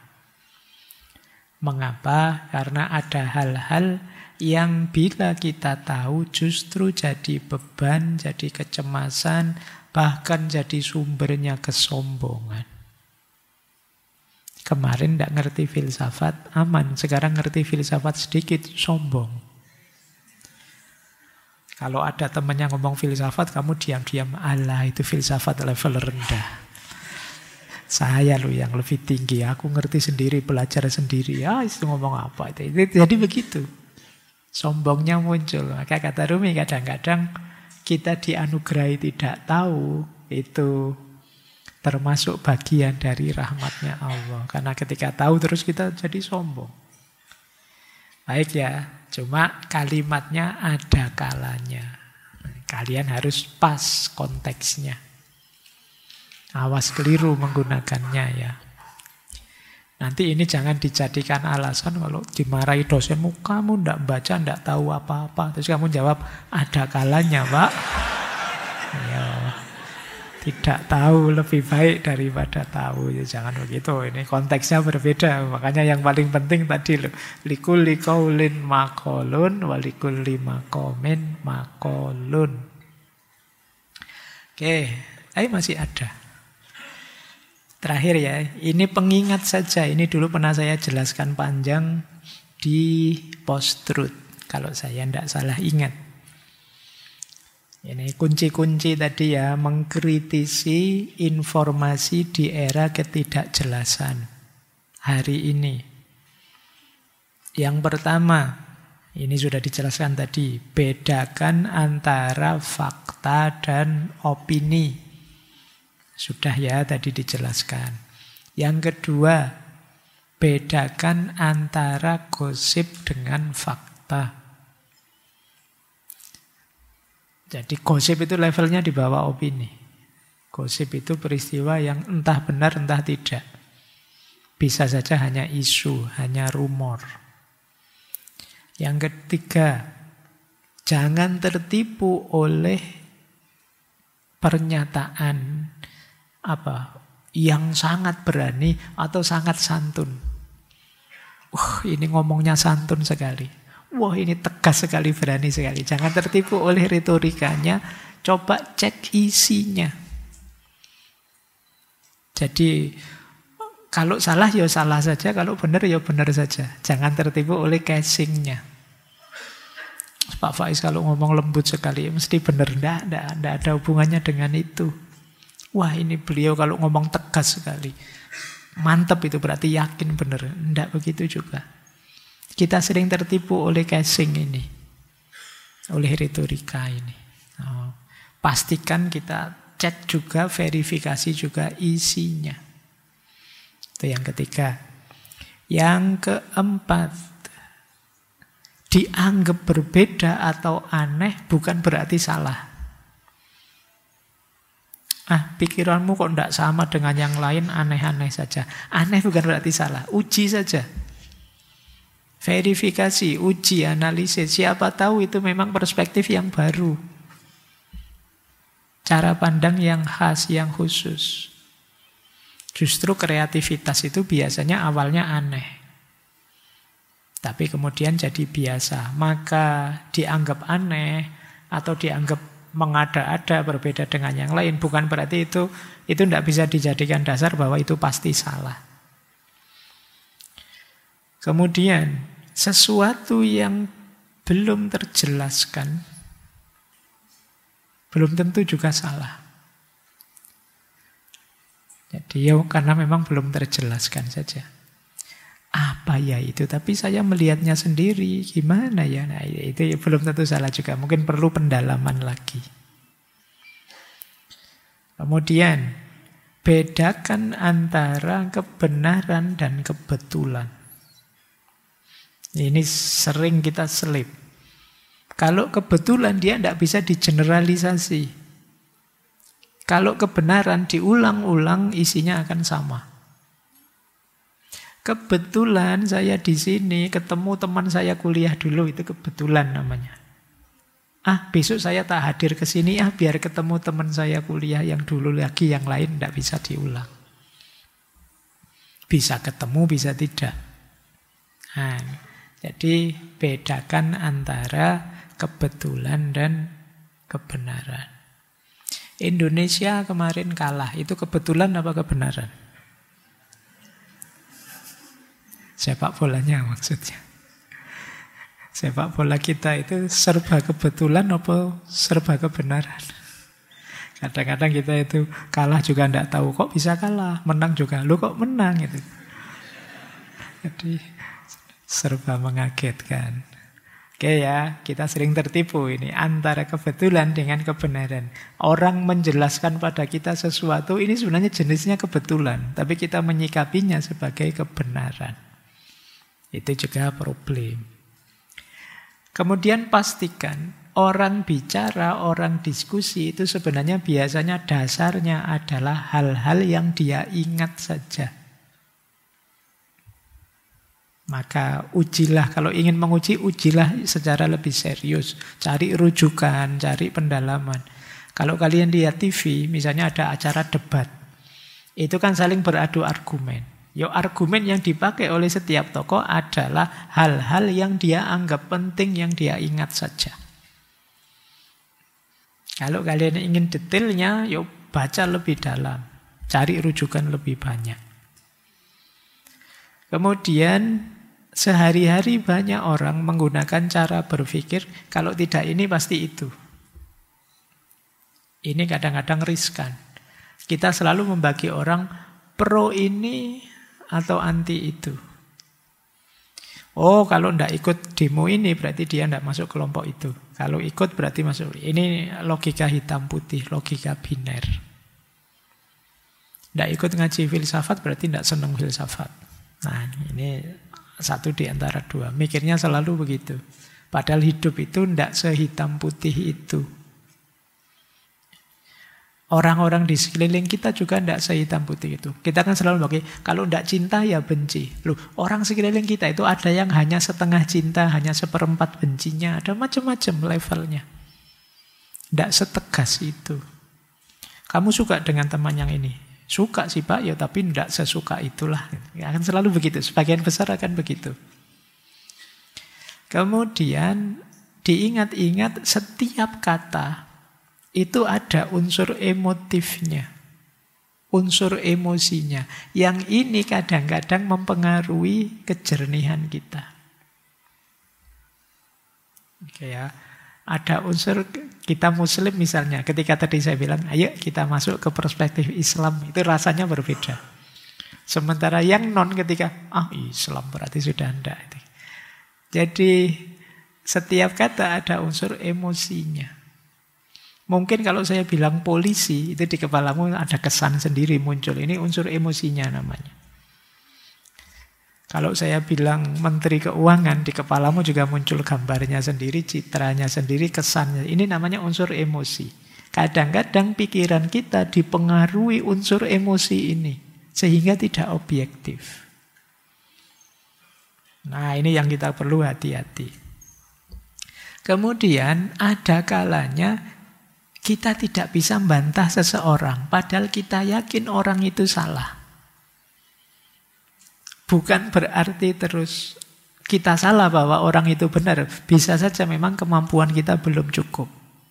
Mengapa? Karena ada hal-hal yang bila kita tahu justru jadi beban, jadi kecemasan, bahkan jadi sumbernya kesombongan. Kemarin tidak ngerti filsafat, aman. Sekarang ngerti filsafat sedikit, sombong. Kalau ada temannya ngomong filsafat, kamu diam-diam, alah itu filsafat level rendah. Saya loh yang lebih tinggi, aku ngerti sendiri, belajar sendiri. Ya itu ngomong apa itu. Jadi begitu. Sombongnya muncul. Maka kata Rumi kadang-kadang kita dianugerahi tidak tahu, itu termasuk bagian dari rahmatnya Allah. Karena ketika tahu terus kita jadi sombong. Baik ya, cuma kalimatnya ada kalanya. Kalian harus pas konteksnya. Awas keliru menggunakannya ya. Nanti ini jangan dijadikan alasan kalau dimarahi dosenmu, kamu ndak baca, ndak tahu apa-apa. Terus kamu jawab, ada kalanya Pak. Ya, tidak tahu lebih baik daripada tahu. Ya, jangan begitu, ini konteksnya berbeda. Makanya yang paling penting tadi loh. Likulli qaulin maqalun walikulli maqamin maqalun. Oke, masih ada. Terakhir ya, ini pengingat saja. Ini dulu pernah saya jelaskan panjang di post-truth. Kalau saya tidak salah ingat. Ini kunci-kunci tadi ya, mengkritisi informasi di era ketidakjelasan hari ini. Yang pertama, ini sudah dijelaskan tadi, bedakan antara fakta dan opini. Sudah ya tadi dijelaskan. Yang kedua, bedakan antara gosip dengan fakta. Jadi gosip itu levelnya di bawah opini. Gosip itu peristiwa yang entah benar entah tidak. Bisa saja hanya isu, hanya rumor. Yang ketiga, jangan tertipu oleh pernyataan yang sangat berani atau sangat santun. Ini ngomongnya santun sekali. Wah, ini tegas sekali, berani sekali. Jangan tertipu oleh retorikanya, coba cek isinya. Jadi kalau salah ya salah saja, kalau benar ya benar saja. Jangan tertipu oleh casingnya. Pak Faiz kalau ngomong lembut sekali, mesti benar. Tidak ada hubungannya dengan itu. Wah, ini beliau kalau ngomong tegas sekali. Mantap, itu berarti yakin benar. Tidak begitu juga. Kita sering tertipu oleh casing ini. Oleh retorika ini. Pastikan kita cek juga, verifikasi juga isinya. Itu yang ketiga. Yang keempat, dianggap berbeda atau aneh bukan berarti salah. Pikiranmu kok tidak sama dengan yang lain, aneh-aneh saja. Aneh bukan berarti salah, uji saja. Verifikasi, uji, analisis. Siapa tahu itu memang perspektif yang baru. Cara pandang yang khas, yang khusus. Justru kreativitas itu biasanya awalnya aneh. Tapi kemudian jadi biasa. Maka dianggap aneh atau dianggap mengada-ada berbeda dengan yang lain. Bukan berarti itu tidak bisa dijadikan dasar bahwa itu pasti salah. Kemudian sesuatu yang belum terjelaskan belum tentu juga salah. Jadi karena memang belum terjelaskan saja. Apa ya itu? Tapi saya melihatnya sendiri. Gimana ya? Nah, itu ya belum tentu salah juga. Mungkin perlu pendalaman lagi. Kemudian, bedakan antara kebenaran dan kebetulan. Ini sering kita selip. Kalau kebetulan dia tidak bisa digeneralisasi. Kalau kebenaran diulang-ulang isinya akan sama. Kebetulan saya di sini ketemu teman saya kuliah dulu, itu kebetulan namanya. Besok saya tak hadir ke sini, biar ketemu teman saya kuliah yang dulu lagi, yang lain tidak bisa diulang. Bisa ketemu, bisa tidak. Jadi bedakan antara kebetulan dan kebenaran. Indonesia kemarin kalah, itu kebetulan apa kebenaran? Sepak bolanya maksudnya. Sepak bola kita itu serba kebetulan apa serba kebenaran? Kadang-kadang kita itu kalah juga tidak tahu kok bisa kalah, menang juga lu kok menang gitu. Jadi serba mengagetkan. Oke ya, kita sering tertipu ini antara kebetulan dengan kebenaran. Orang menjelaskan pada kita sesuatu, ini sebenarnya jenisnya kebetulan, tapi kita menyikapinya sebagai kebenaran. Itu juga problem. Kemudian pastikan orang bicara, orang diskusi itu sebenarnya biasanya dasarnya adalah hal-hal yang dia ingat saja. Maka ujilah, kalau ingin menguji, ujilah secara lebih serius. Cari rujukan, cari pendalaman. Kalau kalian lihat TV, misalnya ada acara debat. Itu kan saling beradu argumen. Argumen yang dipakai oleh setiap tokoh adalah hal-hal yang dia anggap penting, yang dia ingat saja. Kalau kalian ingin detailnya, baca lebih dalam. Cari rujukan lebih banyak. Kemudian sehari-hari banyak orang menggunakan cara berpikir, kalau tidak ini pasti itu. Ini kadang-kadang riskan. Kita selalu membagi orang pro ini atau anti itu. Kalau tidak ikut demo ini berarti dia tidak masuk kelompok itu. Kalau ikut berarti masuk. Ini logika hitam putih, logika biner. Tidak ikut ngaji filsafat berarti tidak senang filsafat. Nah, ini satu di antara dua. Mikirnya selalu begitu. Padahal hidup itu tidak sehitam putih itu. Orang-orang di sekeliling kita juga tidak sehitam putih itu. Kita kan selalu pakai, kalau tidak cinta ya benci. Orang sekeliling kita itu ada yang hanya setengah cinta, hanya seperempat bencinya. Ada macam-macam levelnya. Tidak setegas itu. Kamu suka dengan teman yang ini? Suka sih Pak, tapi tidak sesuka itulah. Akan selalu begitu, sebagian besar akan begitu. Kemudian diingat-ingat setiap kata itu ada unsur emotifnya, unsur emosinya. Yang ini kadang-kadang mempengaruhi kejernihan kita. Oke ya. Ada unsur kita muslim misalnya. Ketika tadi saya bilang, ayo kita masuk ke perspektif Islam. Itu rasanya berbeda. Sementara yang non ketika, Islam berarti sudah enggak. Jadi setiap kata ada unsur emosinya. Mungkin kalau saya bilang polisi, itu di kepalamu ada kesan sendiri muncul. Ini unsur emosinya namanya. Kalau saya bilang Menteri Keuangan, di kepalamu juga muncul gambarnya sendiri, citranya sendiri, kesannya. Ini namanya unsur emosi. Kadang-kadang pikiran kita dipengaruhi unsur emosi ini, sehingga tidak objektif. Nah, ini yang kita perlu hati-hati. Kemudian ada kalanya kita tidak bisa membantah seseorang, padahal kita yakin orang itu salah. Bukan berarti terus kita salah bahwa orang itu benar. Bisa saja memang kemampuan kita belum cukup.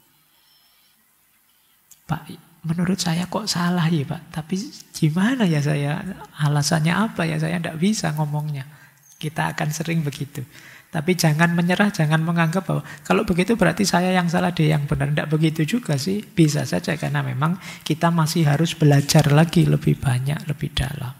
Pak, menurut saya kok salah ya Pak. Tapi gimana ya saya, alasannya apa ya, saya tidak bisa ngomongnya. Kita akan sering begitu. Tapi jangan menyerah, jangan menganggap bahwa kalau begitu berarti saya yang salah, dia yang benar. Tidak begitu juga sih, bisa saja karena memang kita masih harus belajar lagi lebih banyak, lebih dalam.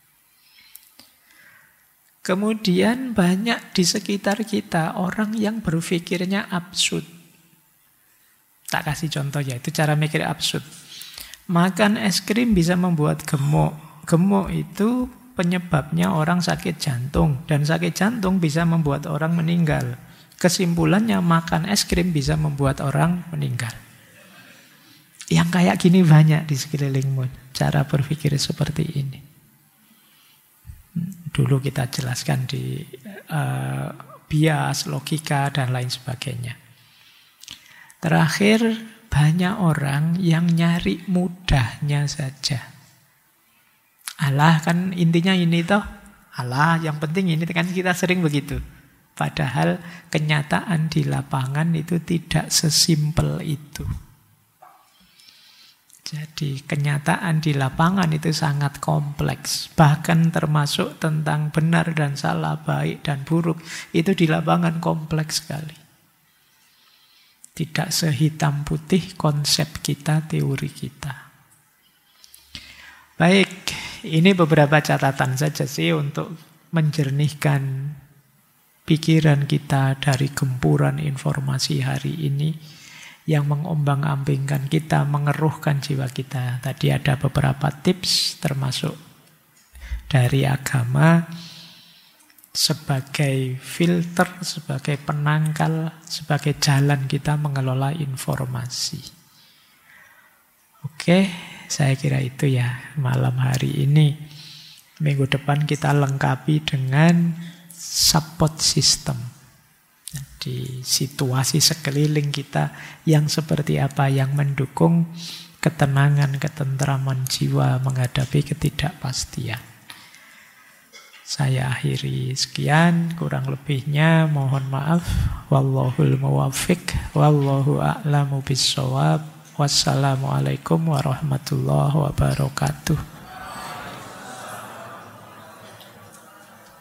Kemudian banyak di sekitar kita orang yang berpikirnya absurd. Tak kasih contoh ya, itu cara mikir absurd. Makan es krim bisa membuat gemuk. Gemuk itu penyebabnya orang sakit jantung. Dan sakit jantung bisa membuat orang meninggal. Kesimpulannya makan es krim bisa membuat orang meninggal. Yang kayak gini banyak di sekelilingmu. Cara berpikir seperti ini. Dulu kita jelaskan di bias, logika, dan lain sebagainya. Terakhir, banyak orang yang nyari mudahnya saja. Allah kan intinya ini toh. Allah yang penting ini kan kita sering begitu. Padahal kenyataan di lapangan itu tidak sesimpel itu. Jadi kenyataan di lapangan itu sangat kompleks. Bahkan termasuk tentang benar dan salah, baik dan buruk. Itu di lapangan kompleks sekali. Tidak sehitam putih konsep kita, teori kita. Baik, ini beberapa catatan saja sih untuk menjernihkan pikiran kita dari gempuran informasi hari ini yang mengombang-ambingkan kita, mengeruhkan jiwa kita. Tadi ada beberapa tips termasuk dari agama sebagai filter, sebagai penangkal, sebagai jalan kita mengelola informasi. Oke, saya kira itu ya malam hari ini. Minggu depan kita lengkapi dengan support system. Di situasi sekeliling kita yang seperti apa yang mendukung ketenangan, ketentraman jiwa menghadapi ketidakpastian. Saya akhiri sekian, kurang lebihnya mohon maaf. Wallahul muwaffiq, wallahu a'lamu bissawab. Wassalamualaikum warahmatullahi wabarakatuh.